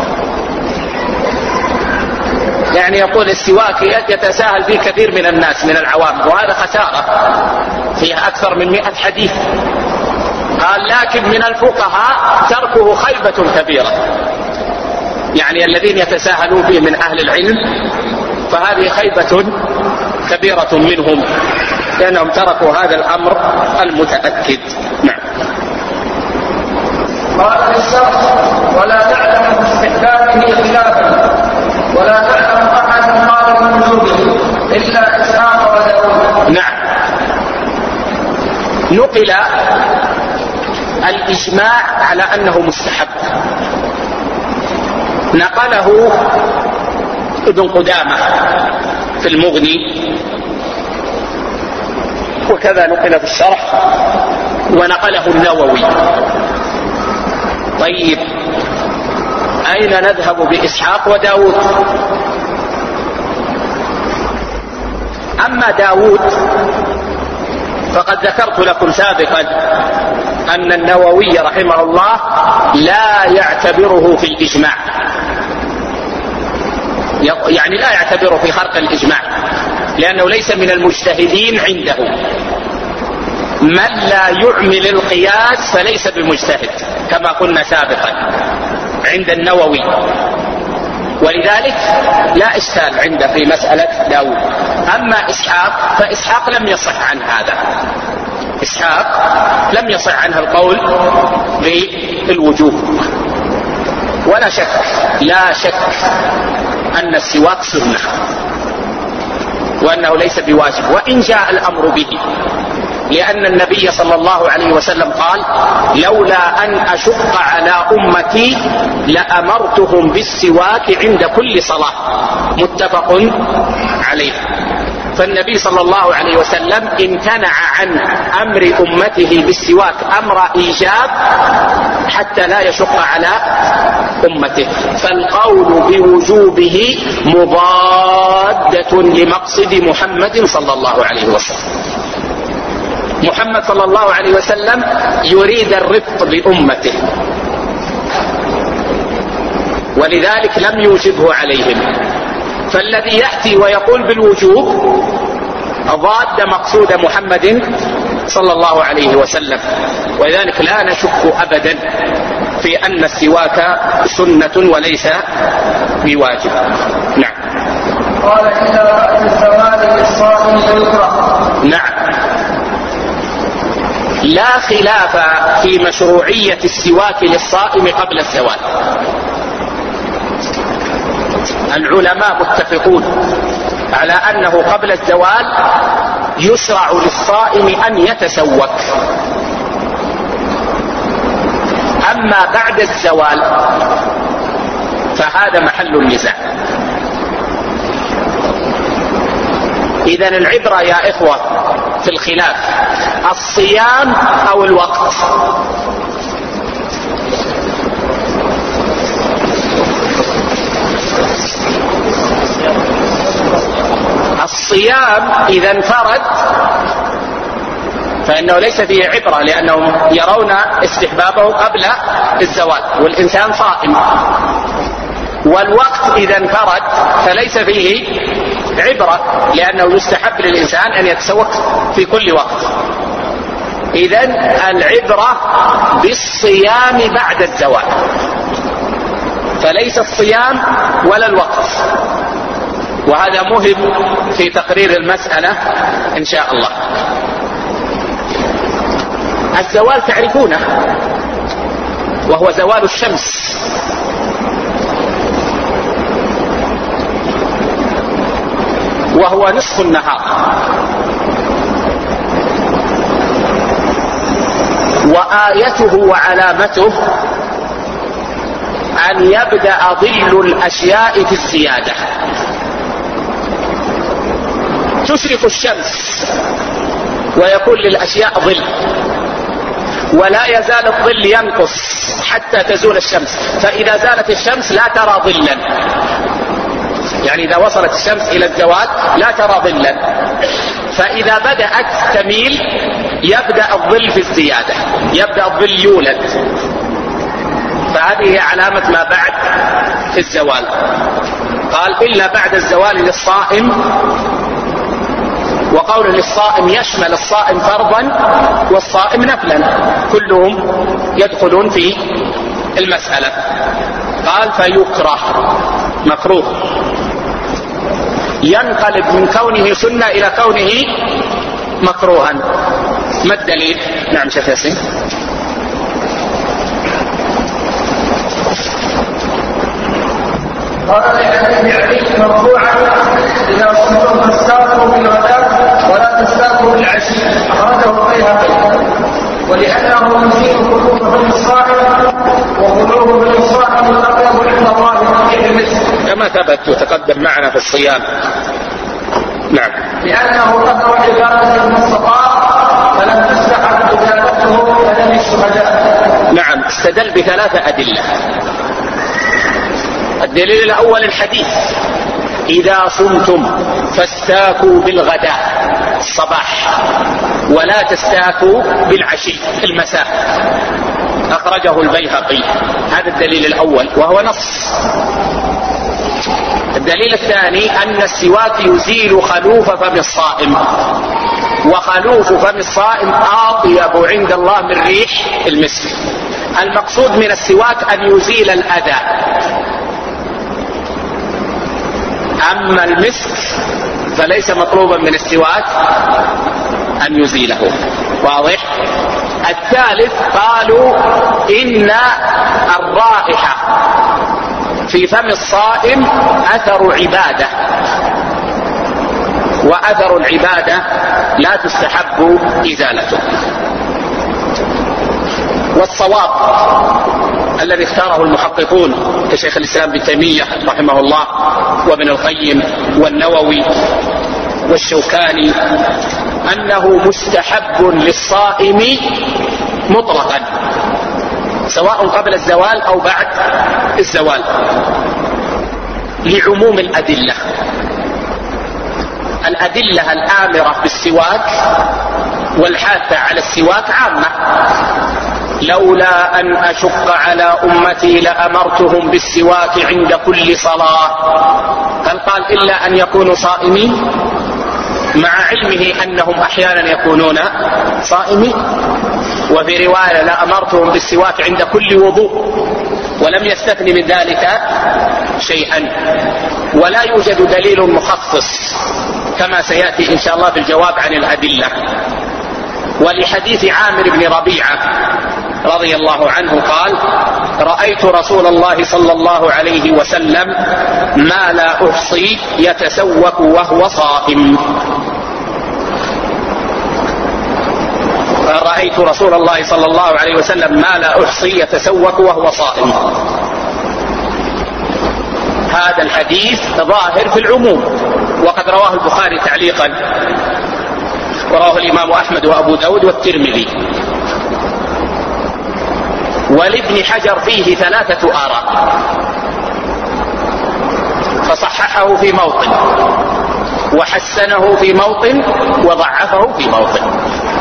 يعني يقول السواك يتساهل فيه كثير من الناس من العوام، وهذا خسارة فيها أكثر من 100 حديث. قال لكن من الفقهاء تركه خيبة كبيرة، يعني الذين يتساهلون فيه من أهل العلم، فهذه خيبة كبيرة منهم، لأنهم تركوا هذا الأمر المتأكد. نعم. قال الشرح ولا نعلم في استحبابه خلافا، ولا نعلم أحد قال من وجوبه إلا إسحاق وداود. نعم. نقل الإجماع على أنه مستحب، نقله ابن قدامة في المغني، وكذا نقل في الشرح، ونقله النووي. طيب أين نذهب بإسحاق وداود؟ أما داود فقد ذكرت لكم سابقا أن النووي رحمه الله لا يعتبره في الإجماع، يعني لا يعتبره في خرق الإجماع، لأنه ليس من المجتهدين عنده. من لا يعمل القياس فليس بمجتهد كما قلنا سابقا عند النووي، ولذلك لا إشكال عنده في مسألة داود. أما إسحاق فإسحاق لم يصح عن هذا، إسحاق لم يصح عنها القول بالوجوب. ولا شك لا شك أن السواك سنة، وأنه ليس بواجب وإن جاء الأمر به، لأن النبي صلى الله عليه وسلم قال لولا أن أشق على أمتي لأمرتهم بالسواك عند كل صلاة، متفق عليه. فالنبي صلى الله عليه وسلم امتنع عن أمر أمته بالسواك أمر إيجاب حتى لا يشق على أمته، فالقول بوجوبه مضادة لمقصد محمد صلى الله عليه وسلم. محمد صلى الله عليه وسلم يريد الرفق بأمته، ولذلك لم يوجبه عليهم. فالذي يأتي ويقول بالوجوب ضاد مقصود محمد صلى الله عليه وسلم. ولذلك لا نشك أبدا في أن السواك سنة وليس بواجب. نعم. قال إذا رأت الزوال للصائم يكره. نعم، لا خلاف في مشروعية السواك للصائم قبل الزوال. العلماء متفقون على أنه قبل الزوال يشرع للصائم أن يتسوك. أما بعد الزوال فهذا محل النزاع. إذن العبرة يا إخوة في الخلاف الصيام أو الوقت. الصيام إذا انفرد فإنه ليس فيه عبرة، لأنهم يرون استحبابه قبل الزوال والإنسان صائم. والوقت إذا انفرد فليس فيه عبرة، لأنه يستحب للإنسان أن يتسوق في كل وقت. إذن العبرة بالصيام بعد الزوال، فليس الصيام ولا الوقت. وهذا مهم في تقرير المسألة إن شاء الله. الزوال تعرفونه، وهو زوال الشمس، وهو نصف النهار. وآيته وعلامته أن يبدأ ظل الأشياء في الزيادة. تشرق الشمس ويكون للأشياء ظل، ولا يزال الظل ينقص حتى تزول الشمس، فإذا زالت الشمس لا ترى ظلا، يعني إذا وصلت الشمس إلى الزوال لا ترى ظلا. فإذا بدأت تميل يبدأ الظل في الزيادة، يبدأ الظل يولد، فهذه علامة ما بعد في الزوال. قال إلا بعد الزوال للصائم، وقول للصائم يشمل الصائم فرضا والصائم نفلا، كلهم يدخلون في المسألة. قال فيكره، مكروه، ينقلب من كونه سنة إلى كونه مكروها. ما الدليل؟ نعم شيخ ياسين. قال لحديث علي مرفوعا إذا صمتم فاستاكوا بالغداء ولا تستاكوا بالعشي، أخرجه البيهقي. ولأنه يزيد خلوفه للصائم، وخلوفه للصائم الأطيب عند الله من ريح المسك، كما ثبت وتقدم معنا في الصيام. نعم. لأنه قدر عبادة المستطاع فلم تستحق إجابته كدم الشهداء. نعم، استدل بثلاثة أدلة. الدليل الأول الحديث إذا صمتم فاستاكوا بالغداء الصباح ولا تستاكوا بالعشي المساء، أخرجه البيهقي. هذا الدليل الأول وهو نص. الدليل الثاني أن السواك يزيل خلوف فم الصائم، وخلوف فم الصائم أطيب عند الله من ريح المسك. المقصود من السواك أن يزيل الأذى، أما المسك فليس مطلوبا من السواك أن يزيله. واضح؟ الثالث قالوا إن الرائحة في فم الصائم أثر عبادة، وأثر العبادة لا تستحب إزالته. والصواب الذي اختاره المحققون كشيخ الإسلام ابن تيمية رحمه الله وابن القيم والنووي والشوكاني أنه مستحب للصائم مطلقا، سواء قبل الزوال أو بعد الزوال، لعموم الأدلة. الأدلة الآمرة بالسواك والحاثة على السواك عامة. لولا أن أشق على أمتي لأمرتهم بالسواك عند كل صلاة. هل قال إلا أن يكونوا صائمين؟ مع علمه أنهم أحيانا يكونون صائمين. وفي رواية لأمرتهم بالسواك عند كل وضوء، ولم يستثن من ذلك شيئا. ولا يوجد دليل مخصص كما سيأتي إن شاء الله في الجواب عن الأدلة. ولحديث عامر بن ربيعة رضي الله عنه قال: رأيت رسول الله صلى الله عليه وسلم ما لا أحصي يتسوك وهو صائم. رأيت رسول الله صلى الله عليه وسلم ما لا أحصي يتسوك وهو صائم. هذا الحديث ظاهر في العموم، وقد رواه البخاري تعليقا، ورواه الإمام أحمد وأبو داود والترمذي. ولابن حجر فيه 3 آراء، فصححه في موطن، وحسنه في موطن، وضعفه في موطن،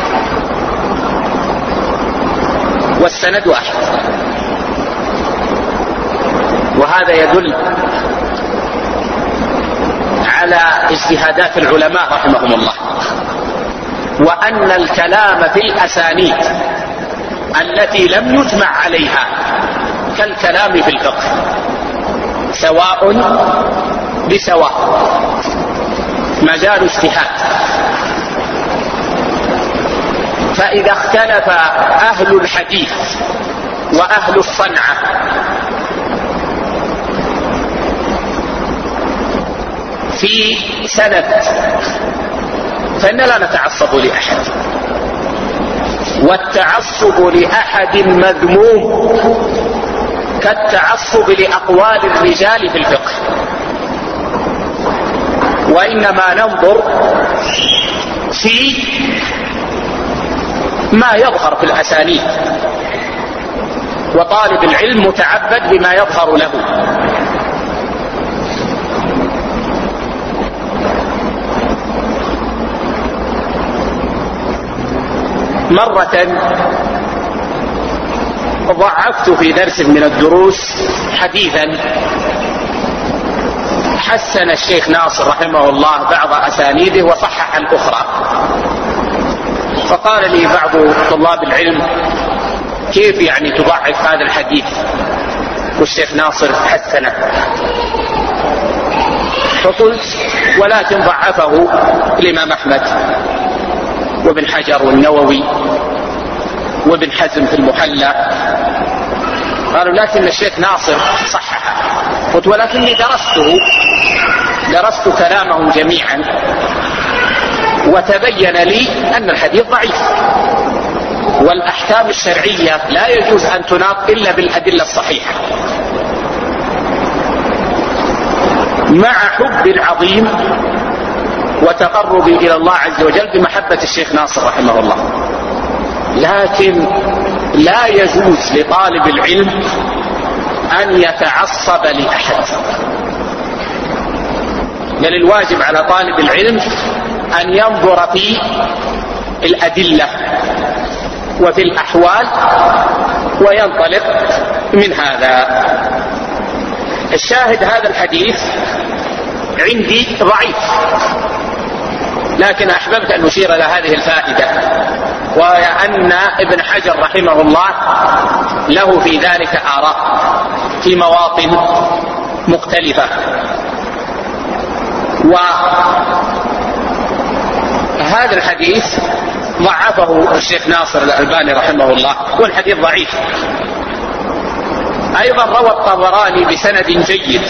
والسند واحد. وهذا يدل على اجتهادات العلماء رحمهم الله، وأن الكلام في الأسانيد التي لم يجمع عليها كالكلام في الفقه، سواء بسواء، مجال اجتهاد. فإذا اختلف أهل الحديث وأهل الصنعة في سند فإننا لا نتعصب لأحد، والتعصب لأحد مذموم كالتعصب لأقوال الرجال في الفقه. وإنما ننظر في ما يظهر في الأسانيد، وطالب العلم متعبد بما يظهر له. مرة ضعفت في درس من الدروس حديثا حسن الشيخ ناصر رحمه الله بعض أسانيده وصحح الأخرى، فقال لي بعض طلاب العلم: كيف يعني تضعف هذا الحديث والشيخ ناصر حسنه؟ فقلت: ولكن ضعفه الإمام أحمد وابن حجر والنووي وابن حزم في المحلى. قالوا: لكن الشيخ ناصر صحح. قلت: ولكني درست كلامهم جميعا، وتبين لي أن الحديث ضعيف، والأحكام الشرعية لا يجوز أن تناط إلا بالأدلة الصحيحة. مع حب العظيم وتقربي إلى الله عز وجل بمحبة الشيخ ناصر رحمه الله، لكن لا يجوز لطالب العلم أن يتعصب لأحد، بل الواجب على طالب العلم أن ينظر في الأدلة وفي الأحوال وينطلق من هذا. الشاهد: هذا الحديث عندي ضعيف، لكن أحببت أن أشير إلى هذه الفائدة، وهي أن ابن حجر رحمه الله له في ذلك آراء في مواطن مختلفة. وهذا الحديث ضعفه الشيخ ناصر الألباني رحمه الله، والحديث ضعيف. أيضا روى الطبراني بسند جيد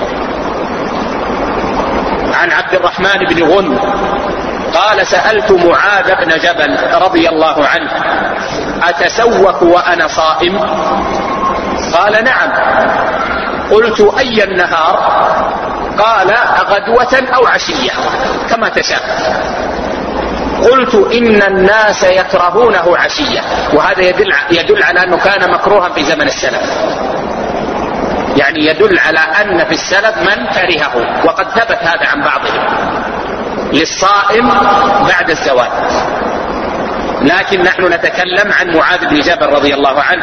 عن عبد الرحمن بن غنم قال: سألت معاذ بن جبل رضي الله عنه: أتسوك وأنا صائم؟ قال: نعم. قلت: أي النهار؟ قال: غدوة أو عشية كما تشاء. قلت: إن الناس يكرهونه عشية. وهذا يدل على أنه كان مكروها في زمن السلف، يعني يدل على أن في السلف من كرهه، وقد ثبت هذا عن بعضهم للصائم بعد الزوال. لكن نحن نتكلم عن معاذ بن جبل رضي الله عنه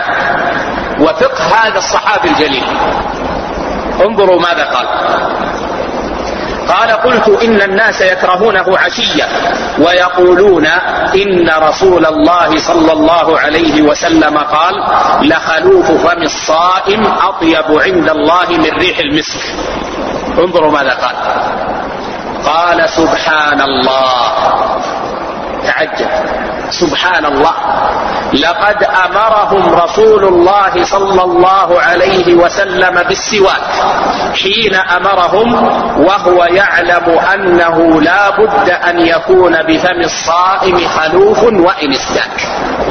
وفقه هذا الصحابي الجليل. انظروا ماذا قال: قال قلت إن الناس يكرهونه عشية ويقولون إن رسول الله صلى الله عليه وسلم قال لخلوف فم الصائم أطيب عند الله من ريح المسك. انظروا ماذا قال. قال سبحان الله، تعجب، سبحان الله، لقد أمرهم رسول الله صلى الله عليه وسلم بالسواك حين أمرهم وهو يعلم أنه لا بد أن يكون بفم الصائم خلوف وإن استاك.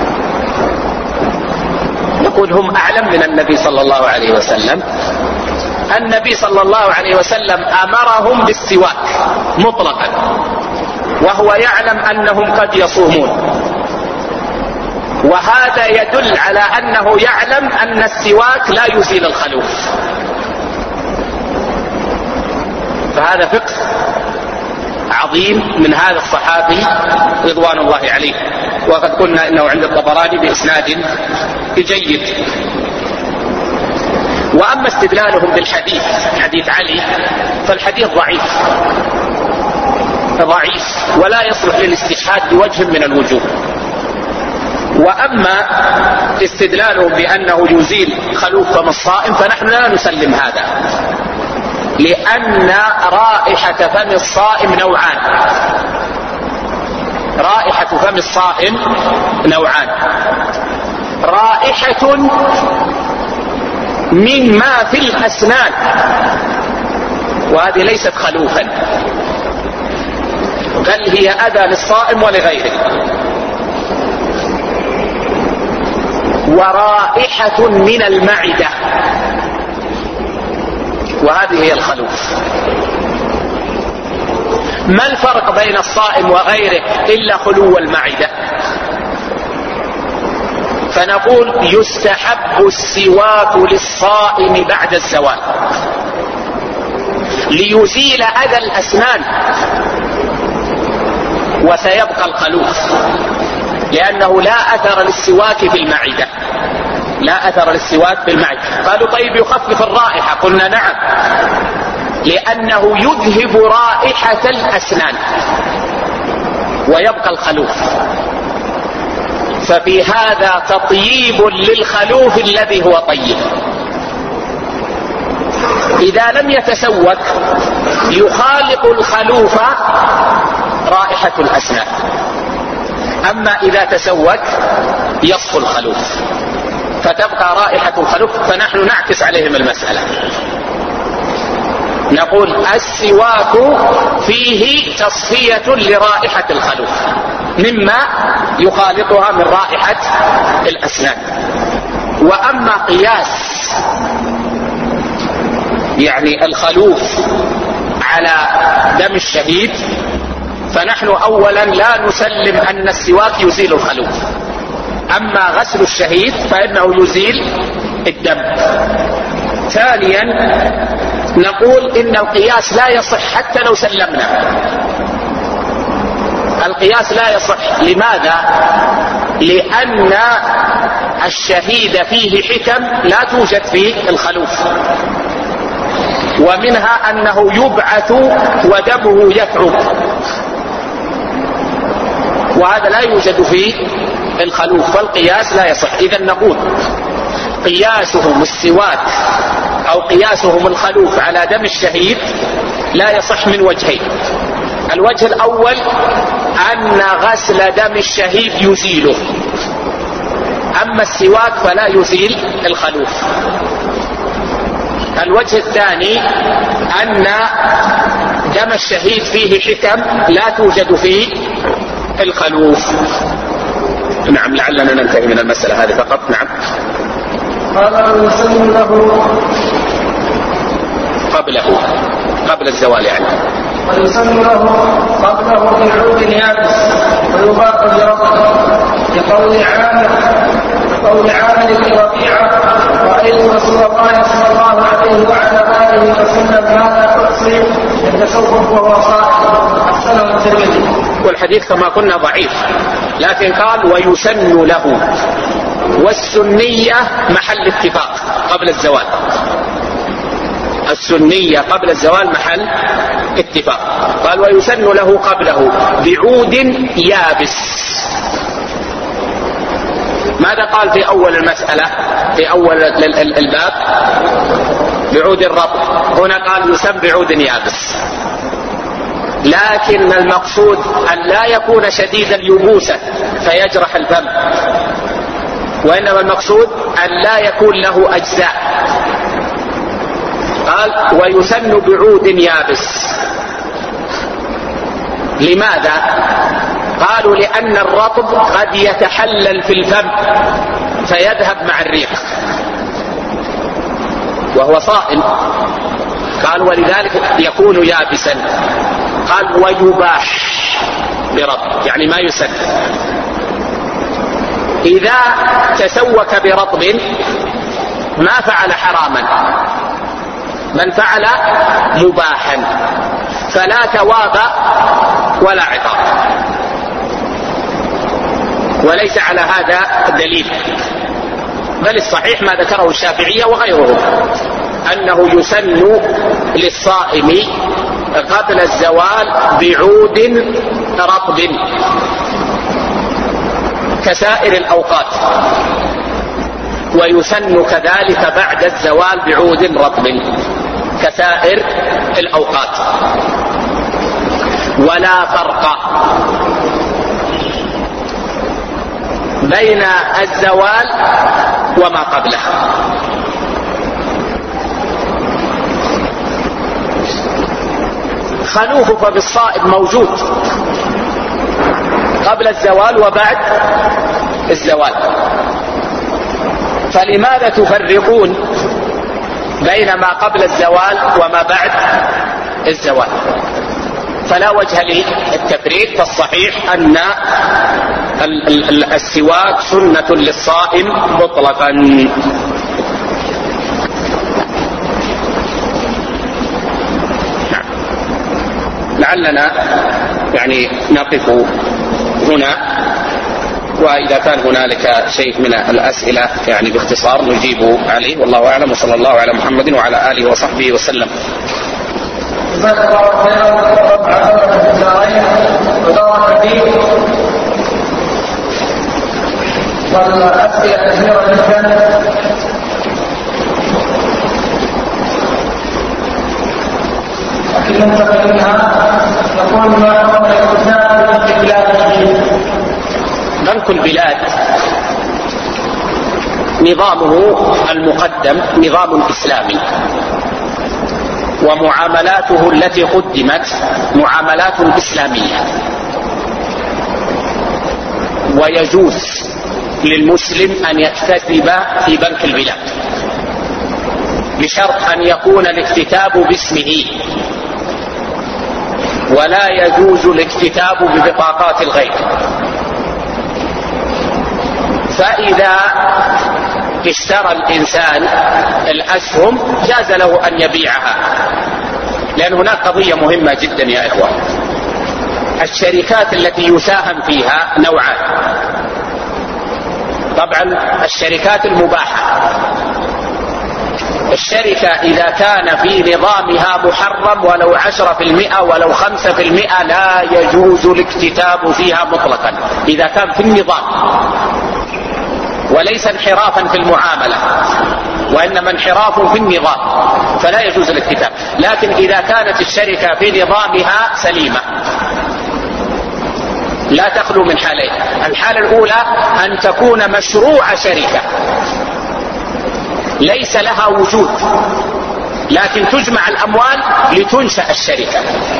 يقول هم أعلم من النبي صلى الله عليه وسلم. النبي صلى الله عليه وسلم أمرهم بالسواك مطلقا وهو يعلم أنهم قد يصومون، وهذا يدل على أنه يعلم أن السواك لا يزيل الخلوف. فهذا فقه عظيم من هذا الصحابي رضوان الله عليه، وقد قلنا إنه عند الطبراني بإسناد جيد. وأما استدلالهم بالحديث، حديث علي، فالحديث ضعيف ولا يصلح للاستشهاد بوجه من الوجوه. وأما استدلالهم بأنه يزيل خلوف فم الصائم فنحن لا نسلم هذا، لأن رائحة فم الصائم نوعان. رائحة فم الصائم نوعان، رائحة مما في الأسنان وهذه ليست خلوفا، بل هي أذى للصائم ولغيره، ورائحة من المعدة وهذه هي الخلوف. ما الفرق بين الصائم وغيره إلا خلو المعدة؟ فنقول يستحب السواك للصائم بعد الزوال ليزيل أذى الأسنان، وسيبقى الخلوف لأنه لا أثر للسواك في المعدة، لا أثر للسواك في المعدة. قالوا طيب يخفف الرائحة، قلنا نعم، لأنه يذهب رائحة الأسنان ويبقى الخلوف، ففي هذا تطييب للخلوف الذي هو طيب. إذا لم يتسوك يخالط الخلوف رائحة الأسنان، أما إذا تسوك يصفو الخلوف فتبقى رائحة الخلوف. فنحن نعكس عليهم المسألة، نقول السواك فيه تصفية لرائحة الخلوف مما يخالطها من رائحة الأسنان. وأما قياس يعني الخلوف على دم الشهيد فنحن أولا لا نسلم أن السواك يزيل الخلوف، أما غسل الشهيد فإنه يزيل الدم. ثانيا نقول إن القياس لا يصح حتى لو سلمنا، القياس لا يصح. لماذا؟ لأن الشهيد فيه حكم لا توجد في الخلوف، ومنها أنه يبعث ودمه يثعب، وهذا لا يوجد في الخلوف، فالقياس لا يصح. إذا نقول قياسهم السواك أو قياسهم الخلوف على دم الشهيد لا يصح من وجهين. الوجه الأول أن غسل دم الشهيد يزيله، أما السواك فلا يزيل الخلوف. الوجه الثاني أن دم الشهيد فيه حكم لا توجد فيه الخلوف. نعم، لعلنا ننتهي من المسألة هذه فقط. نعم. قال ويسن له قبل الزوال يعني. ويسن له قبله بعود يابس ويضاف برطب، لقول عامر بن ربيعة رأيت رسول الله صلى الله عليه وعلى آله وسلم هذا أحصي يتصوف وهو صائم، أحسنه الترمذي. والحديث كما قلنا ضعيف، لكن قال ويسن له، والسنية محل اتفاق قبل الزوال. السنية قبل الزوال محل اتفاق. قال ويسن له قبله بعود يابس. ماذا قال في أول المسألة في أول الباب؟ بعود الرطب. هنا قال يسن بعود يابس، لكن المقصود أن لا يكون شديد اليبوسة فيجرح الفم، وإنما المقصود أن لا يكون له أجزاء. قال ويسن بعود يابس. لماذا؟ قالوا لأن الرطب قد يتحلل في الفم فيذهب مع الريق وهو صائم. قال ولذلك يكون يابسا. قال ويباح برطب، يعني ما يسن. إذا تسوك برطب ما فعل حراما بل فعل مباحا، فلا ثواب ولا عقاب، وليس على هذا دليل. بل الصحيح ما ذكره الشافعية وغيرهم أنه يسن للصائم قبل الزوال بعود رطب كسائر الأوقات، ويسن كذلك بعد الزوال بعود رطب كسائر الأوقات. ولا فرق بين الزوال وما قبله. خلوف ففي الصائم موجود قبل الزوال وبعد الزوال، فلماذا تفرقون بين ما قبل الزوال وما بعد الزوال؟ فلا وجه للتفريق، فالصحيح أن السواك سنة للصائم مطلقا. لعلنا يعني نقف هنا، وإذا كان هنالك شيء من الأسئلة يعني باختصار نجيب عليه، والله أعلم، وصلى الله على محمد وعلى آله وصحبه وسلم. جزاك الله خيرا. رفع حضرة في الدارين وبارك فيك. والأسئلة كثيرة جدا، لكن ننتقل منها. يقول ما حكم الاغتسال في بلاد بنك البلاد نظامه المقدم نظام إسلامي، ومعاملاته التي قدمت معاملات إسلامية، ويجوز للمسلم أن يكتسب في بنك البلاد بشرط أن يكون الاكتتاب باسمه، ولا يجوز الاكتتاب ببطاقات الغير. فإذا اشترى الإنسان الأسهم جاز له أن يبيعها، لأن هناك قضية مهمة جدا يا إخوة. الشركات التي يساهم فيها نوعان. طبعا الشركات المباحة، الشركة إذا كان في نظامها محرم ولو 10% ولو 5% لا يجوز الاكتتاب فيها مطلقا إذا كان في النظام، وليس انحرافا في المعاملة وإنما انحراف في النظام، فلا يجوز الاكتتاب. لكن إذا كانت الشركة في نظامها سليمة لا تخلو من حالين. الحالة الأولى أن تكون مشروع شركة ليس لها وجود، لكن تجمع الأموال لتنشأ الشركة،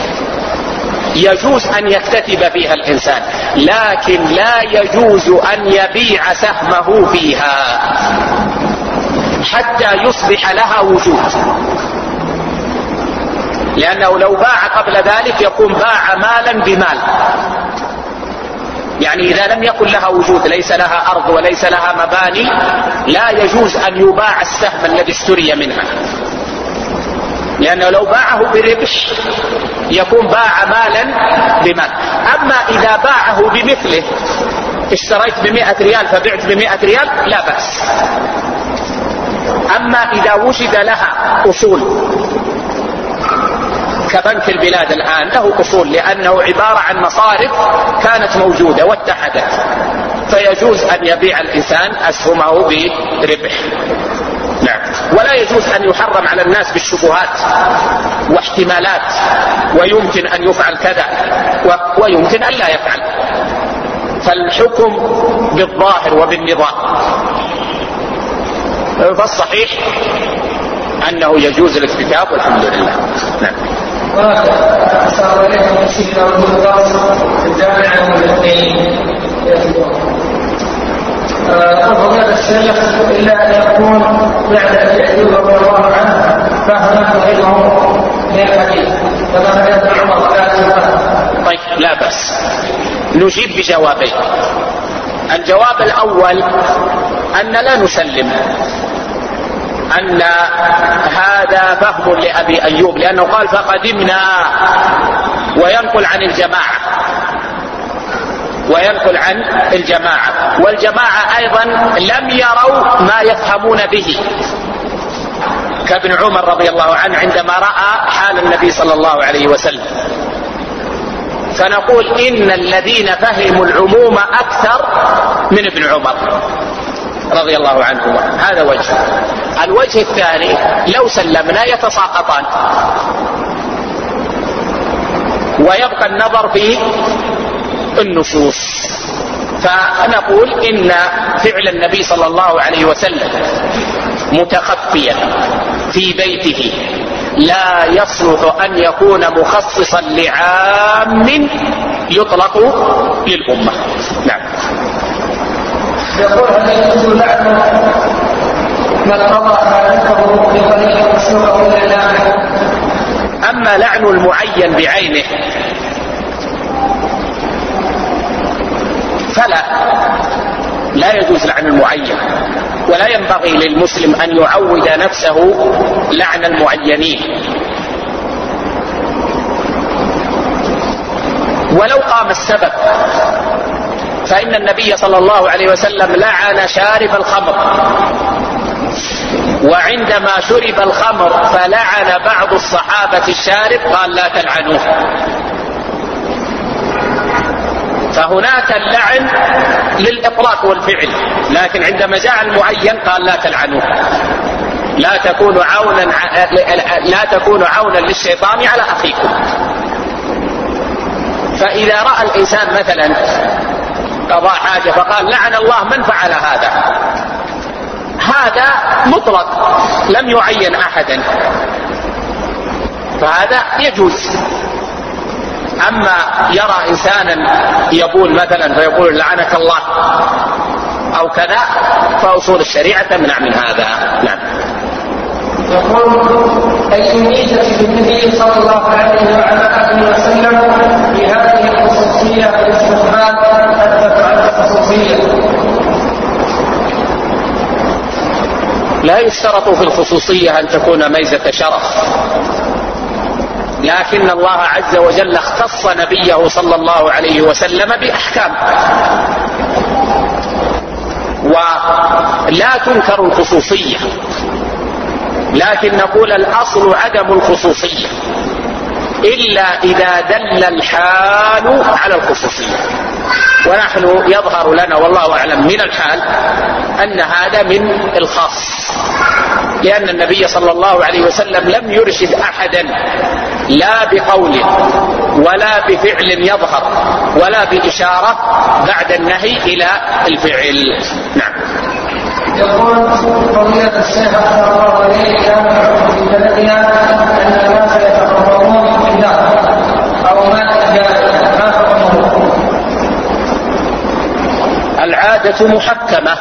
يجوز أن يكتتب فيها الإنسان، لكن لا يجوز أن يبيع سهمه فيها حتى يصبح لها وجود، لأنه لو باع قبل ذلك يكون باع مالا بمال. يعني إذا لم يكن لها وجود، ليس لها أرض وليس لها مباني، لا يجوز أن يباع السهم الذي اشتري منها، لأنه لو باعه بربح يكون باع مالا بمال. أما إذا باعه بمثله، اشتريت ب100 ريال فبعت ب100 ريال لا بأس. أما إذا وجد لها أصول كبنك البلاد الآن له أصول، لأنه عبارة عن مصارف كانت موجودة واتحدت، فيجوز أن يبيع الإنسان أسهمه بربح. نعم. ولا يجوز أن يحرم على الناس بالشبهات واحتمالات، ويمكن أن يفعل كذا ويمكن أن لا يفعل، فالحكم بالظاهر وبالنظام. فالصحيح أنه يجوز الاكتتاب والحمد لله. نعم. أسأل عليكم الشيخ أبو القاسم الجامعة المدنية فضيلة الشيخ إلا أن يكون بعد أبي أيوب رضي الله عنه فهما غيره من الحديث كما كان ابن عمر كاتبا. طيب لا بأس، نجيب بجوابين. الجواب الأول أن لا نسلم أن هذا فهم لأبي أيوب، لأنه قال فقدمنا، وينقل عن الجماعة، والجماعة أيضا لم يروا ما يفهمون به، كابن عمر رضي الله عنه عندما رأى حال النبي صلى الله عليه وسلم. فنقول إن الذين فهموا العموم أكثر من ابن عمر رضي الله عنهما. هذا وجه. الوجه الثاني لو سلمنا يتساقطان، ويبقى النظر في النصوص. فنقول إن فعل النبي صلى الله عليه وسلم متخفيا في بيته لا يصلح أن يكون مخصصا لعام يطلق للأمة. نعم. يقول هل يجوز لعنه من قضى حاجته بطريق مشروع ولا لا؟ أما لعن المعين بعينه لا يجوز لعن المعين، ولا ينبغي للمسلم أن يعود نفسه لعن المعينين. ولو قام السبب، فإن النبي صلى الله عليه وسلم لعن شارب الخمر، وعندما شرب الخمر فلعن بعض الصحابة الشارب قال لا تلعنوه. فهناك اللعن للإطلاق والفعل، لكن عندما جاء المعين قال لا تلعنوه، لا تكونوا عونا للشيطان على أخيكم. فإذا رأى الإنسان مثلا قضاء حاجة فقال لعن الله من فعل هذا مطلق لم يعين أحدا، فهذا يجوز. أما يرى إنسانا يقول مثلا فيقول لعنك الله أو كذا، فأصول الشريعة تمنع من هذا. نعم. يقول أي ميزة بالنبي صلى الله عليه وعلى آله وسلم بهذه الخصوصية في الاستحباب أثبت على الخصوصية؟ لا يشترط في الخصوصية أن تكون ميزة شرف، لكن الله عز وجل اختص نبيه صلى الله عليه وسلم بأحكام، ولا تنكر الخصوصية، لكن نقول الأصل عدم الخصوصية إلا إذا دل الحال على الخصوصية. ونحن يظهر لنا والله أعلم من الحال أن هذا من الخاص، لأن النبي صلى الله عليه وسلم لم يرشد أحدا لا بقول ولا بفعل يظهر ولا بإشارة بعد النهي إلى الفعل. نعم. يقول فضيلة الشيخ أحسن الله إليه كان في بلدنا أن الناس يتقربون بالله أو ما إجابة ما حكمه؟ العادة محكمة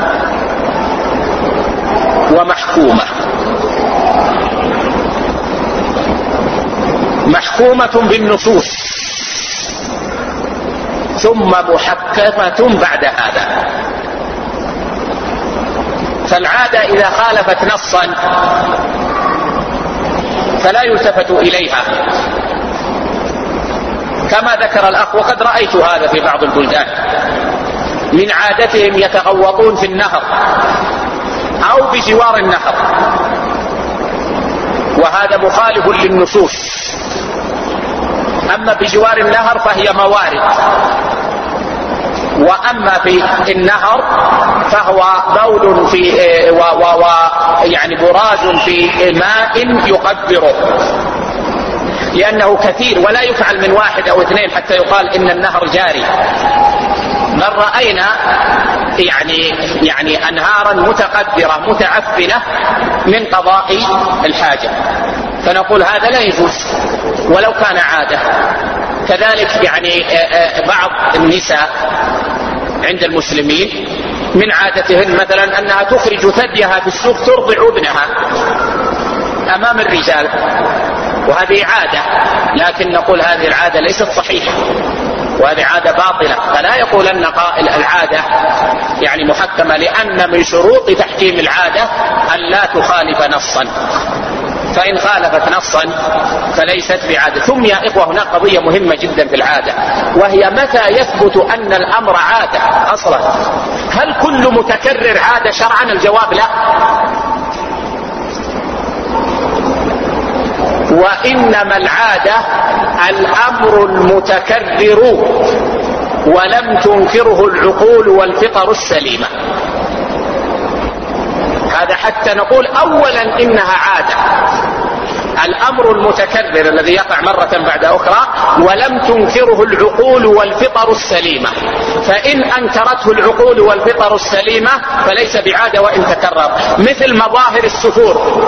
ومحكومة. محكومة بالنصوص ثم محكمة بعد هذا. فالعادة إذا خالفت نصا فلا يلتفت إليها، كما ذكر الأخ وقد رأيت هذا في بعض البلدان، من عادتهم يتغوطون في النهر أو بجوار النهر، وهذا مخالف للنصوص أما بجوار النهر فهي موارد، وأما في النهر فهو بول في يعني براز في ماء يقدره، لأنه كثير ولا يفعل من 1 أو 2 حتى يقال إن النهر جاري، بل رأينا يعني أنهارا متقدرة متعفنة من قضاء الحاجة، فنقول هذا لا يجوز ولو كان عادة. كذلك يعني بعض النساء عند المسلمين من عادتهن مثلا أنها تخرج ثديها في السوق ترضع ابنها أمام الرجال، وهذه عادة، لكن نقول هذه العادة ليست صحيحة وهذه عادة باطلة، فلا يقول أن قائل العادة يعني محكمة، لأن من شروط تحكيم العادة أن لا تخالف نصا، فإن خالفت نصا فليست بعادة. ثم يا إخوة هناك قضية مهمة جدا في العادة، وهي متى يثبت أن الأمر عادة أصلا؟ هل كل متكرر عادة شرعا؟ الجواب لا، وإنما العادة الأمر المتكرر ولم تنكره العقول والفطر السليمة. هذا حتى نقول أولا إنها عادة، الأمر المتكرر الذي يقع مرة بعد أخرى ولم تنكره العقول والفطر السليمة، فإن أنكرته العقول والفطر السليمة فليس بعادة وإن تكرر، مثل مظاهر السفور.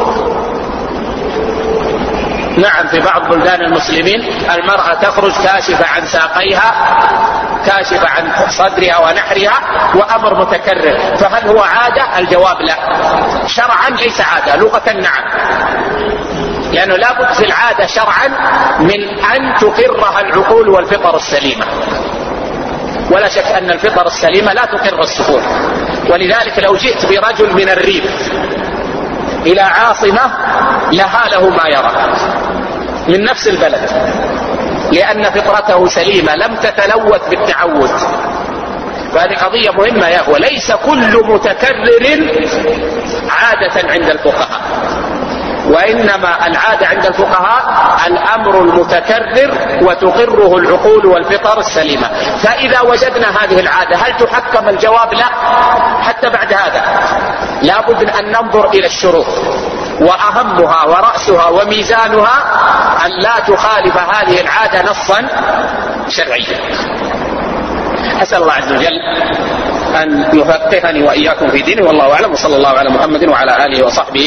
نعم في بعض بلدان المسلمين المرأة تخرج كاشفة عن ساقيها كاشفة عن صدرها ونحرها وأمر متكرر، فهل هو عادة؟ الجواب لا، شرعا ليس عادة، لغة نعم، لأنه لا بد في العادة شرعا من أن تقرها العقول والفطر السليمة، ولا شك أن الفطر السليمة لا تقر السفور. ولذلك لو جئت برجل من الريف إلى عاصمة لها له ما يرى من نفس البلد، لأن فطرته سليمة لم تتلوث بالتعود. وهذه قضية مهمة يا أخوة، ليس كل متكرر عادة عند الفقهاء، وإنما العادة عند الفقهاء الأمر المتكرر وتقره العقول والفطر السليمة. فإذا وجدنا هذه العادة هل تحكم؟ الجواب لا، حتى بعد هذا لا بد أن ننظر إلى الشروط، وأهمها ورأسها وميزانها أن لا تخالف هذه العادة نصا شرعيا. أسأل الله عز وجل أن يفقهني وإياكم في دينه، والله أعلم، وصلى الله على محمد وعلى آله وصحبه.